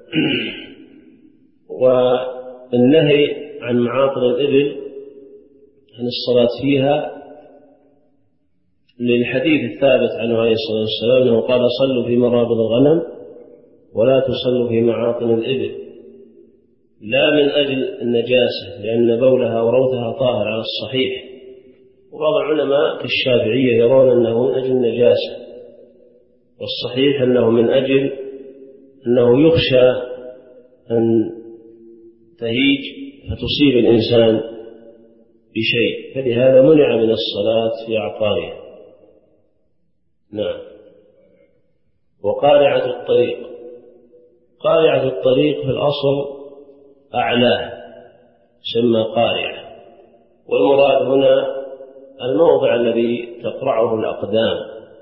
والنهي عن معاطل الإبل عن الصلاة فيها للحديث الثابت عنه عليه الصلاة والسلام أنه قال: صلوا في مرابض الغنم ولا تصلوا في معاطل الإبل، لا من أجل النجاسة لأن بولها وروثها طاهر على الصحيح، وبعض العلماء كالشافعية يرون أنه من أجل النجاسة، والصحيح أنه من أجل أنه يخشى أن تهيج فتصيب الإنسان بشيء، فلهذا منع من الصلاة في أعطارها. نعم. وقارعة الطريق، قارعة الطريق في الأصل أعلاه يسمى قارعة، والمراد هنا الموضع الذي تقرعه الأقدام،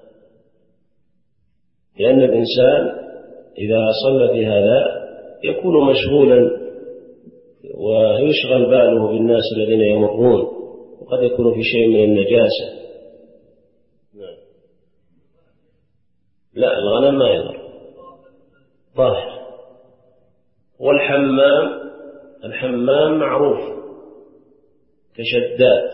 لأن الإنسان إذا صلى في هذا يكون مشغولا ويشغل باله بالناس الذين يمرون، وقد يكون في شيء من النجاسة. لا، الغنم ما يضر، طاهر. والحمام، الحمام معروف كشداد،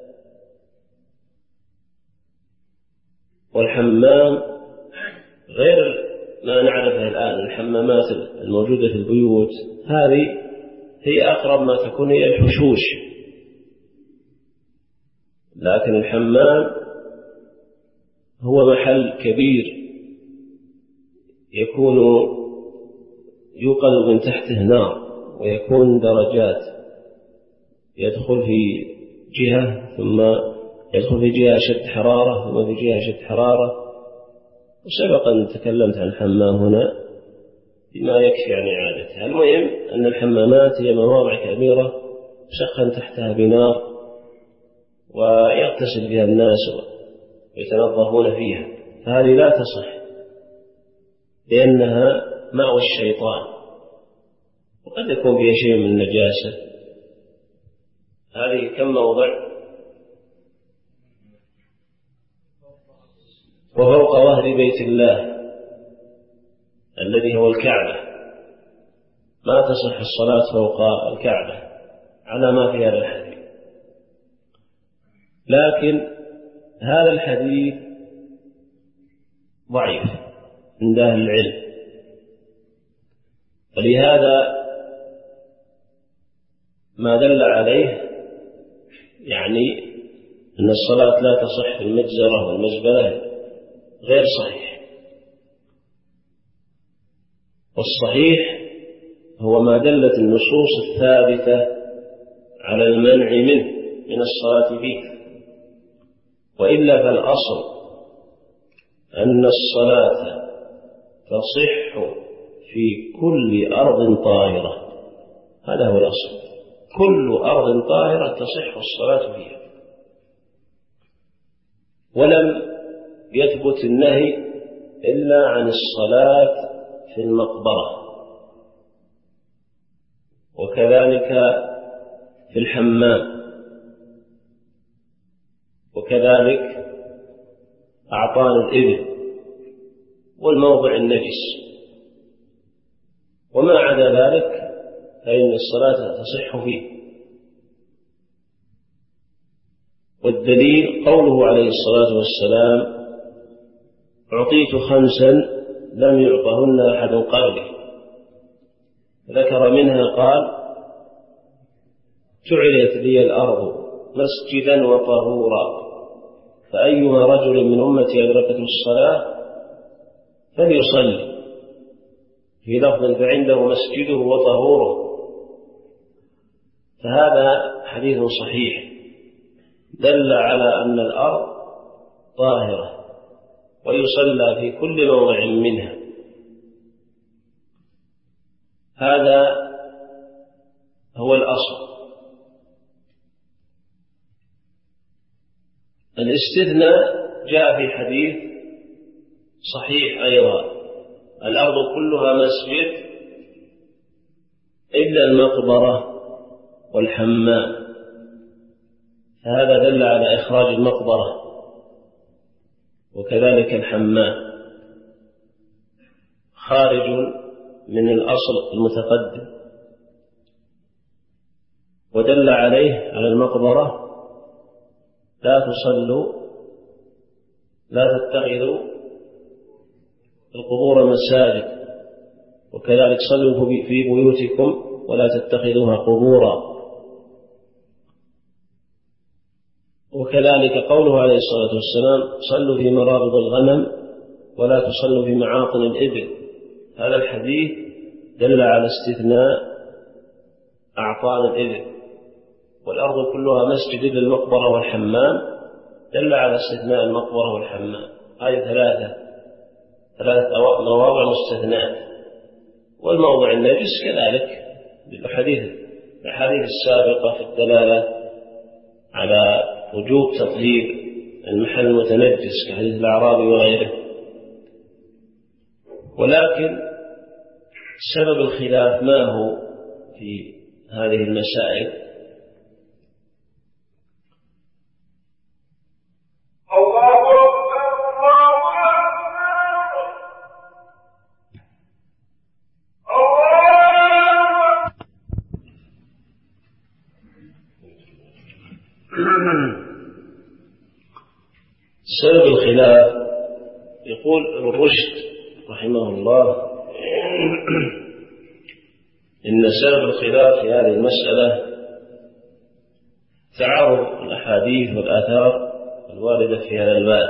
والحمام غير ما نعرفه الآن. الحمامات الموجودة في البيوت هذه هي أقرب ما تكون إلى الحشوش، لكن الحمام هو محل كبير يكون يوقد من تحته نار، ويكون درجات، يدخل في جهة ثم يدخل في جهة شد حرارة ثم في جهة شد حرارة. وسبق أن تكلمت عن الحمام هنا بما يكفي عن إعادتها. المهم أن الحمامات هي مواضع كبيرة يسخن تحتها بنار ويغتسل بها الناس ويتنظفون فيها، فهذه لا تصح لأنها مأوى الشيطان، وقد يكون فيها شيء من النجاسة. هذه كم موضع؟ وفوق ظهر بيت الله الذي هو الكعبة، ما تصح الصلاة فوق الكعبة على ما في هذا الحديث. لكن هذا الحديث ضعيف عند أهل العلم، ولهذا ما دل عليه يعني أن الصلاة لا تصح في المجزرة والمزبلة غير صحيح. والصحيح هو ما دلت النصوص الثابتة على المنع منه من الصلاة فيه، وإلا فالأصل أن الصلاة تصح في كل أرض طاهرة، هذا هو الأصل، كل أرض طاهرة تصح الصلاة فيها. ولم يثبت النهي إلا عن الصلاة في المقبرة، وكذلك في الحمام، وكذلك أعطان الإبل والموضع النجس. وما عدا ذلك فإن الصلاة تصح فيه. والدليل قوله عليه الصلاة والسلام: أعطيت خمسا لم يعطهن أحد قبلي. ذكر منها قال: جعلت لي الأرض مسجدا وطهورا، فأيما رجل من أمتي أدركته الصلاة فليصلي. في لفظ: فعنده مسجده وطهوره. فهذا حديث صحيح دل على أن الأرض طاهرة ويصلى في كل موضع منها. هذا هو الأصل. الاستثناء جاء في حديث صحيح أيضا: الأرض كلها مسجد إلا المقبرة والحمام. فهذا دل على إخراج المقبرة وكذلك الحمام خارج من الأصل المتقدم، ودل عليه على المقبرة: لا تصلوا لا تتخذوا القبور مساجد، وكذلك صلوا في بيوتكم ولا تتخذوها قبورا. وكذلك قوله عليه الصلاة والسلام: صلوا في مرابض الغنم ولا تصلوا في معاطن الإبل. هذا الحديث دل على استثناء أعطان الإبل. والأرض كلها مسجد إلا المقبرة والحمام دل على استثناء المقبرة والحمام. هذه ثلاثة ثلاثة مواضع مستثنات. والموضع النجس كذلك بالأحاديث الأحاديث السابقة في الدلالة على وجوب تطهير المحل المتنجس كحديث الأعرابي وغيره. ولكن سبب الخلاف ما هو في هذه المسائل؟ سبب الخلاف يقول ابن رشد رحمه الله: إن سبب الخلاف في هذه المسألة تعارض الأحاديث والآثار الواردة في هذا الباب.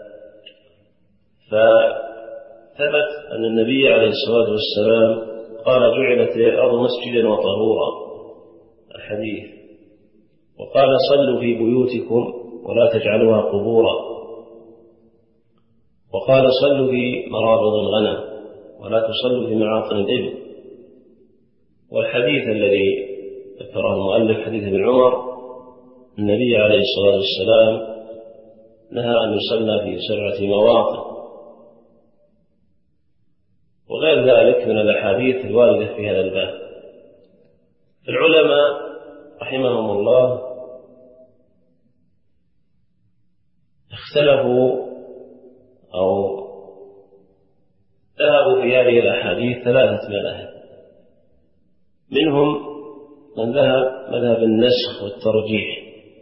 فثبت أن النبي عليه الصلاة والسلام قال: جعلت الأرض مسجدا وطهورا، الحديث. وقال: صلوا في بيوتكم ولا تجعلوها قبورا. وقال: صلوا في مرابض الغنم ولا تصلوا في معاطن الإبل. والحديث الذي ذكره المؤلف حديث ابن عمر: النبي عليه الصلاة والسلام نهى أن يصلى في سبعة مواطن، وغير ذلك من الأحاديث الواردة في هذا الباب. العلماء رحمهم الله اختلفوا أو ذهبوا في هذه الأحاديث ثلاثة مذاهب. منهم من ذهب مذهب النسخ والترجيح،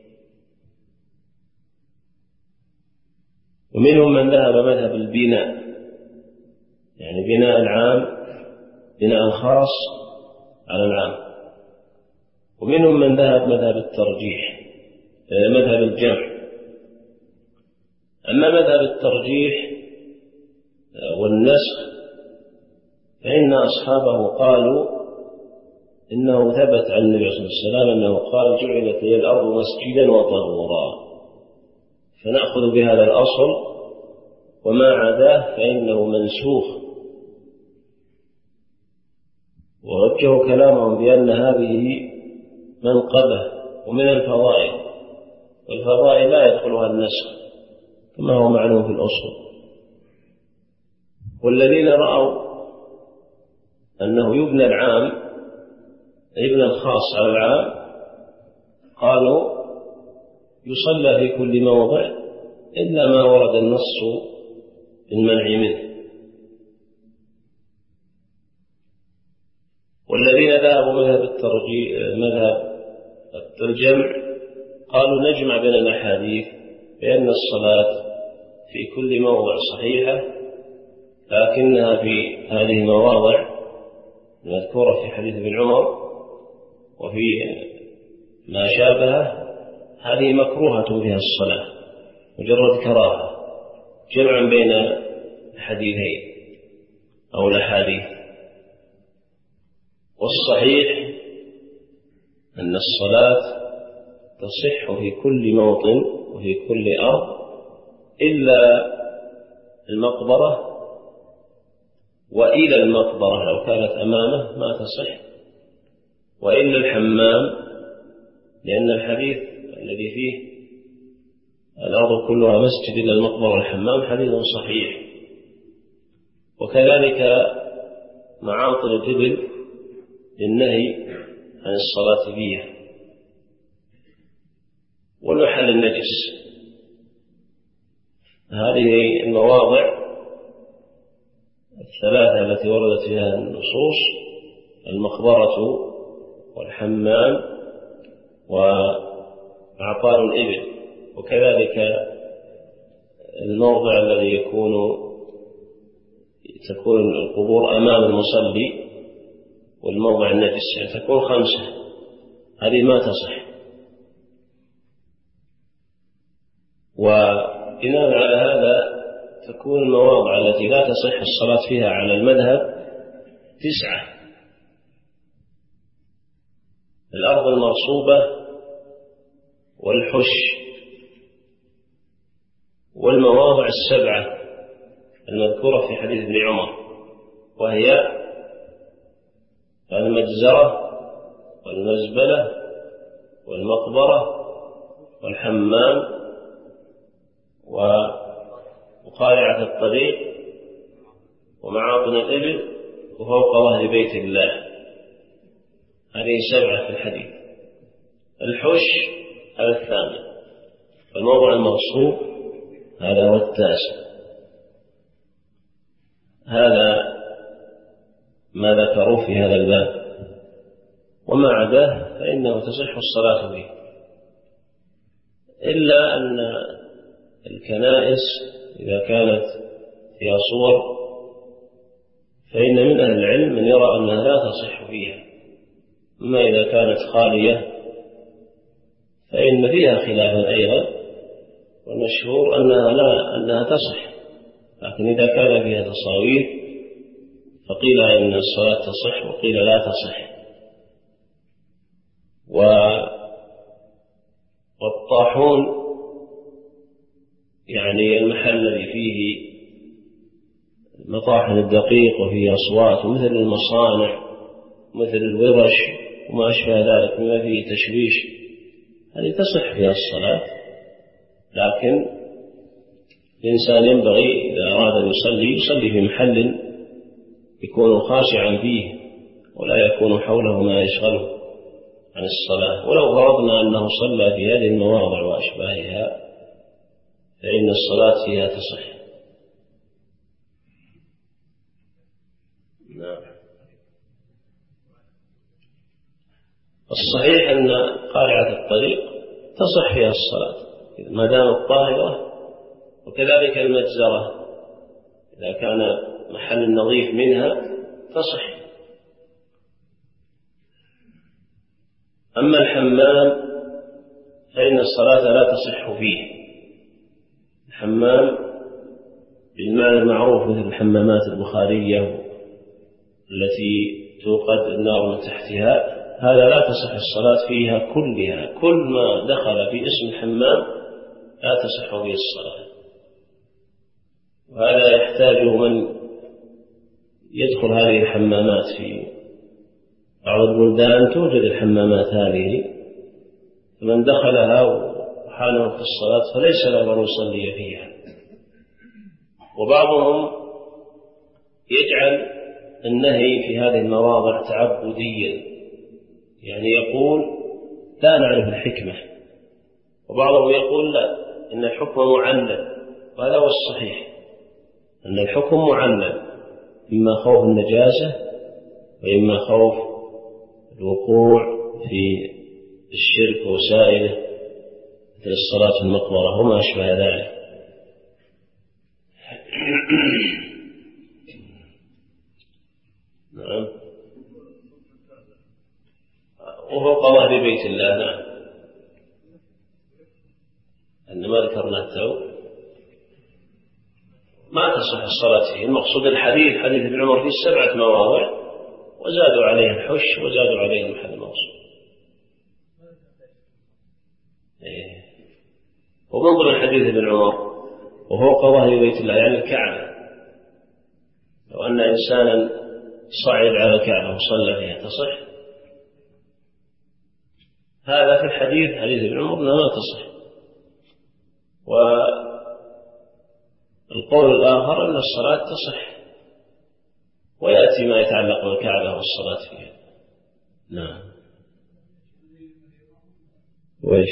ومنهم من ذهب مذهب البناء، يعني بناء العام بناء خاص على العام، ومنهم من ذهب مذهب الترجيح مذهب الجمع. أما مذهب الترجيح والنسخ فإن أصحابه قالوا إنه ثبت عن النبي صلى الله عليه وسلم أنه قال: جعلت لي الأرض مسجدا وطهورا. فنأخذ بهذا الأصل، وما عداه فإنه منسوخ. ووجهوا كلامهم بأن هذه منقبة ومن الفضائل، والفضائل لا يدخلها النسخ كما هو معلوم في الأصول. والذين رأوا أنه يبنى العام يبنى الخاص على العام قالوا: يصلى في كل موضع إلا ما ورد النص بالمنع منه. والذين ذهبوا مذهب الترجيح مذهب الجمع قالوا: نجمع بين الأحاديث بأن الصلاة في كل موضع صحيحة، لكنها في هذه المواضع المذكورة في حديث ابن عمر وفي ما شابهه هذه مكروهة فيها الصلاة مجرد كراهة، جمعا بين الحديثين أو الأحاديث. والصحيح أن الصلاة تصح في كل موطن وفي كل أرض إلا المقبرة، وإلى المقبرة لو كانت أمامه ما تصح، وإلا الحمام، لأن الحديث الذي فيه الأرض كلها مسجد إلا المقبرة والحمام حديث صحيح. وكذلك معاطن الإبل للنهي عن الصلاة فيها، والمحل النجس. هذه المواضع الثلاثة التي وردت فيها النصوص: المقبرة والحمام وأعطان الإبل. وكذلك الموضع الذي يكون تكون القبور أمام المصلي والموضع النجس، يعني تكون خمسة، هذه ما تصح. وبناء على هذا تكون المواضع التي لا تصح الصلاة فيها على المذهب تسعة: الأرض المغصوبة والحش، والمواضع السبعة المذكورة في حديث ابن عمر، وهي المجزرة والمزبلة والمقبرة والحمام وقارعة الطريق ومعاطن الإبل وفوق ظهر بيت الله. هذه سبعة في الحديث. الحش هذا الثامن، والموضع المغصوب هذا هو التاسع. هذا ما ذكروا في هذا الباب، وما عداه فإنه تصح الصلاة به، إلا أن الكنائس إذا كانت فيها صور فإن من أهل العلم من يرى أنها لا تصح فيها، أما إذا كانت خالية فإن فيها خلافا أيضا، والمشهور أنها لا أنها تصح. لكن إذا كان فيها تصاوير فقيل إن الصلاة تصح وقيل لا تصح. والطاحون يعني المحل الذي فيه مطاحن الدقيق وفيه أصوات، مثل المصانع مثل الورش وما أشبه ذلك مما فيه تشويش، هذه تصح فيها الصلاة. لكن الإنسان ينبغي إذا أراد أن يصلي يصلي في محل يكون خاشعا فيه ولا يكون حوله ما يشغله عن الصلاة. ولو فرضنا أنه صلى في هذه المواضع وأشباهها فإن الصلاة فيها تصح. نعم. الصحيح أن قارعة الطريق تصح فيها الصلاة ما دامت طاهرة، وكذلك المجزرة إذا كان محل النظيف منها تصح. أما الحمام فإن الصلاة لا تصح فيه. الحمام بالمعنى المعروف مثل الحمامات البخارية التي توقد النار من تحتها، هذا لا تصح الصلاة فيها كلها. كل ما دخل في اسم الحمام لا تصح فيه الصلاة، وهذا يحتاج من يدخل هذه الحمامات. في بعض البلدان توجد الحمامات هذه، فمن دخلها وحانه في الصلاة فليس له أن يصلي فيها. وبعضهم يجعل النهي في هذه المواضع تعبديا، يعني يقول لا نعرف الحكمة، وبعضهم يقول لا إن الحكم معلل، وهذا هو الصحيح أن الحكم معلل، إما خوف النجاسة وإما خوف الوقوع في الشرك وسائله مثل الصلاة في المقبرة وما أشبه ذلك. نعم. وفوق ظهر بيت الله. نعم. أن ما ذكرنا التو ما تصح الصلاة فيه. المقصود الحديث حديث ابن عمر في سبعة مواضع وزادوا عليه الحش وزادوا عليه المحل المقصود. إيه. ومن ضمن حديث ابن عمر وفوق ظهر بيت الله يعني الكعبة، لو أن إنسانا صعد على الكعبة وصلى فيها تصح. هذا في الحديث حديث ابن عمر لا تصح. والقول الآخر أن الصلاة تصح، ويأتي ما يتعلق بالكعبة والصلاة فيها. نعم. وإيش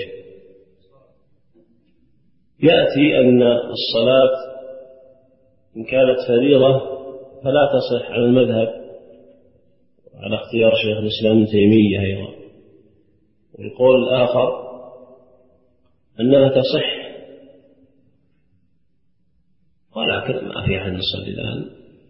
يأتي أن الصلاة إن كانت فريضة فلا تصح على المذهب على اختيار شيخ الإسلام ابن تيمية أيضا. والقول الآخر أنها تصح، ولكن ما في أحد يصلي الآن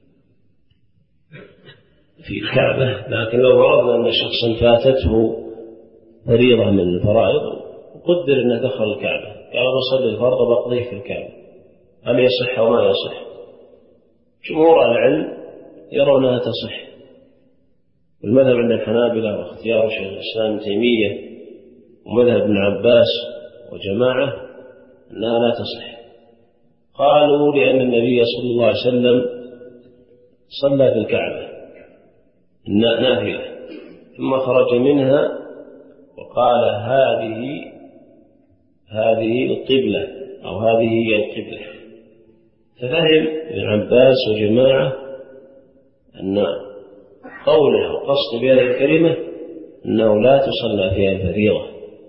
في الكعبة. لكن لو فرضنا أن شخصا فاتته فريضة من الفرائض وقدر أنه دخل الكعبة قال بصلي الفرض بقضيه في الكعبة، هل يصح أو ما يصح؟ جمهور العلم يرونها تصح، والمذهب عند الحنابلة واختيار شيخ الإسلام ابن تيمية ومذهب ابن عباس وجماعة أنها لا تصح. قالوا لأن النبي صلى الله عليه وسلم صلى في الكعبة نافلة ثم خرج منها وقال هذه هذه القبلة أو هذه هي القبلة، ففهم ابن عباس وجماعة أن قوله وقصد بهذه الكلمة أنه لا تصلى فيها الفريضة.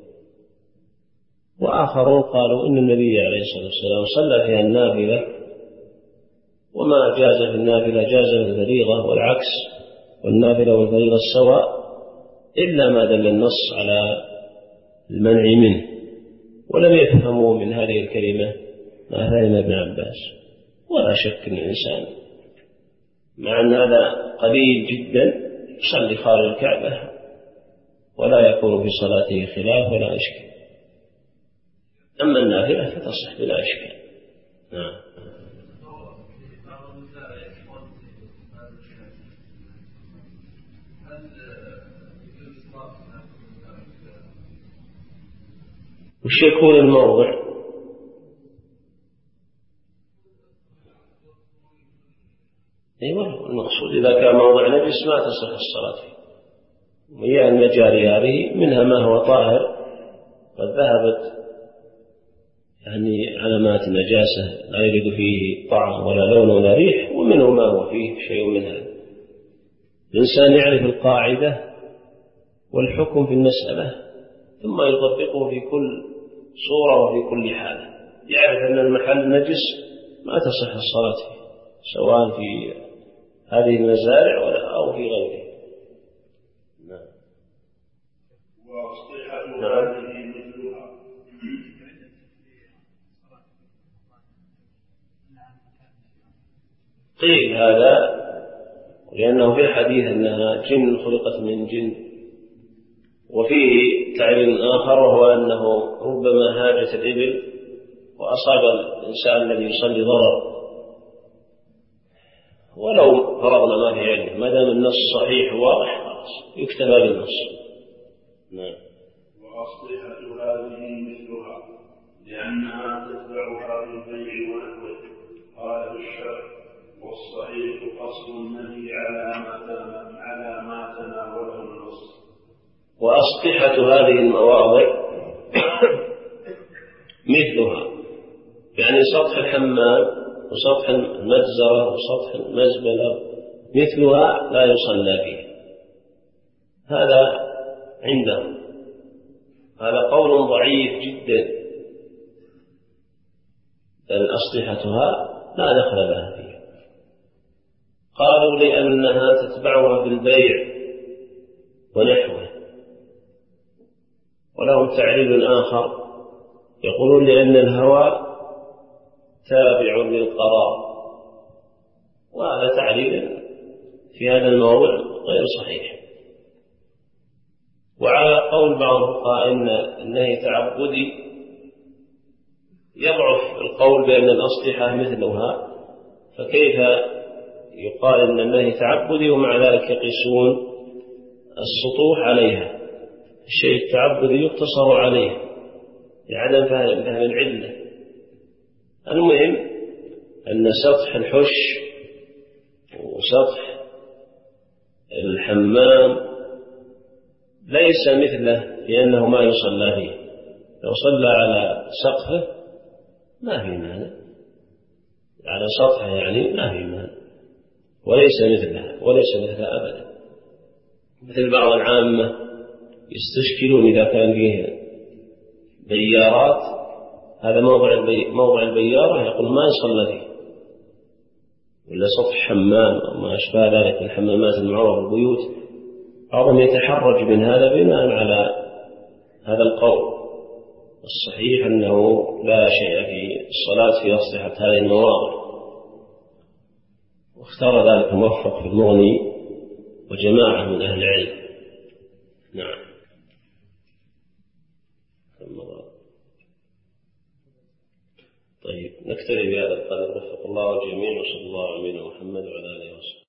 وآخرون قالوا إن النبي عليه الصلاة والسلام صلى فيها النافلة، وما جاز في النافلة جاز في الفريضة والعكس، والنافلة والفريضة سواء إلا ما دل النص على المنع منه. ولم يفهموا من هذه الكلمة ما فهم ابن عباس. ولا شك أن الإنسان مع أن هذا قليل جدا يصلي خارج الكعبة ولا يكون في صلاته خلاف ولا إشكال. أما النافلة فتصح بلا إشكال. نعم. وش يكون الموضع؟ أيوة، المقصود إذا كان موضع نجس ما تصح الصلاة فيه. وهي المجاري هذه منها ما هو طاهر قد ذهبت يعني علامات النجاسة لا يوجد فيه طعم ولا لون ولا ريح، ومنه ما هو فيه شيء من هذا. الإنسان يعرف القاعدة والحكم في المسألة ثم يطبقه في كل صورة وفي كل حالة. يعرف أن المحل نجس ما تصح الصلاة فيه، سواء في هذه المزارع ولا أو في غيرها. نعم. وأصلحة هذه مثلها. قيل هذا لأنه في الحديث أنها جن خلقت من جن، وفيه تعليل آخر وهو أنه ربما هاجت الإبل وأصاب الإنسان الذي يصلي ضرر. ولو فرضنا ما في علم ما دام النص صحيح واضح خلاص يكتفى بالنص. نعم. وأصلحة هذه مثلها لأنها تتبعها بالبيع ونحوه. قال الشرع والصحيح قصد النهي على ما على ما تناوله النص. وأصلحة هذه المواضع مثلها يعني سطح الحمام وسطح المجزرة وسطح المزبلة مثلها لا يصلى فيه. هذا عندهم هذا قول ضعيف جدا، بل أصلحتها لا دخل لها فيها. قالوا لأنها تتبعها بالبيع ونحوه. ولهم تعليل آخر يقولون لأن الهوى تابع للقرار، وهذا تعليل في هذا الموضوع غير صحيح. وعلى قول بعض الفقهاء أن النهي تعبدي يضعف القول بأن الأصلحة مثلها، فكيف يقال أن النهي تعبدي ومع ذلك يقيسون السطوح عليها؟ الشيء التعبدي يقتصر عليه لعدم فهم فهم العلة. المهم أن سطح الحش وسطح الحمام ليس مثله لأنه ما يصلى فيه. لو صلى على سقفه ما في مانع، على سطحه يعني ما في مانع، وليس مثلها وليس مثلها أبدا. مثل بعض العامة يستشكلون إذا كان فيه بيارات، هذا موضع البي... موضع البيارة يقول ما يصلى فيه، ولا سطح حمام أو ما أشبه ذلك، الحمامات المعروفة بالبيوت، بعضهم يتحرج من هذا بناء على هذا القول. الصحيح أنه لا شيء في الصلاة في أصلحة هذه المواضع، واختار ذلك موفق في المغني وجماعة من أهل العلم. نعم. طيب نكتفي بهذا القدر، وفق الله الجميع، وصلى الله على نبينا محمد وعلى آله وصحبه.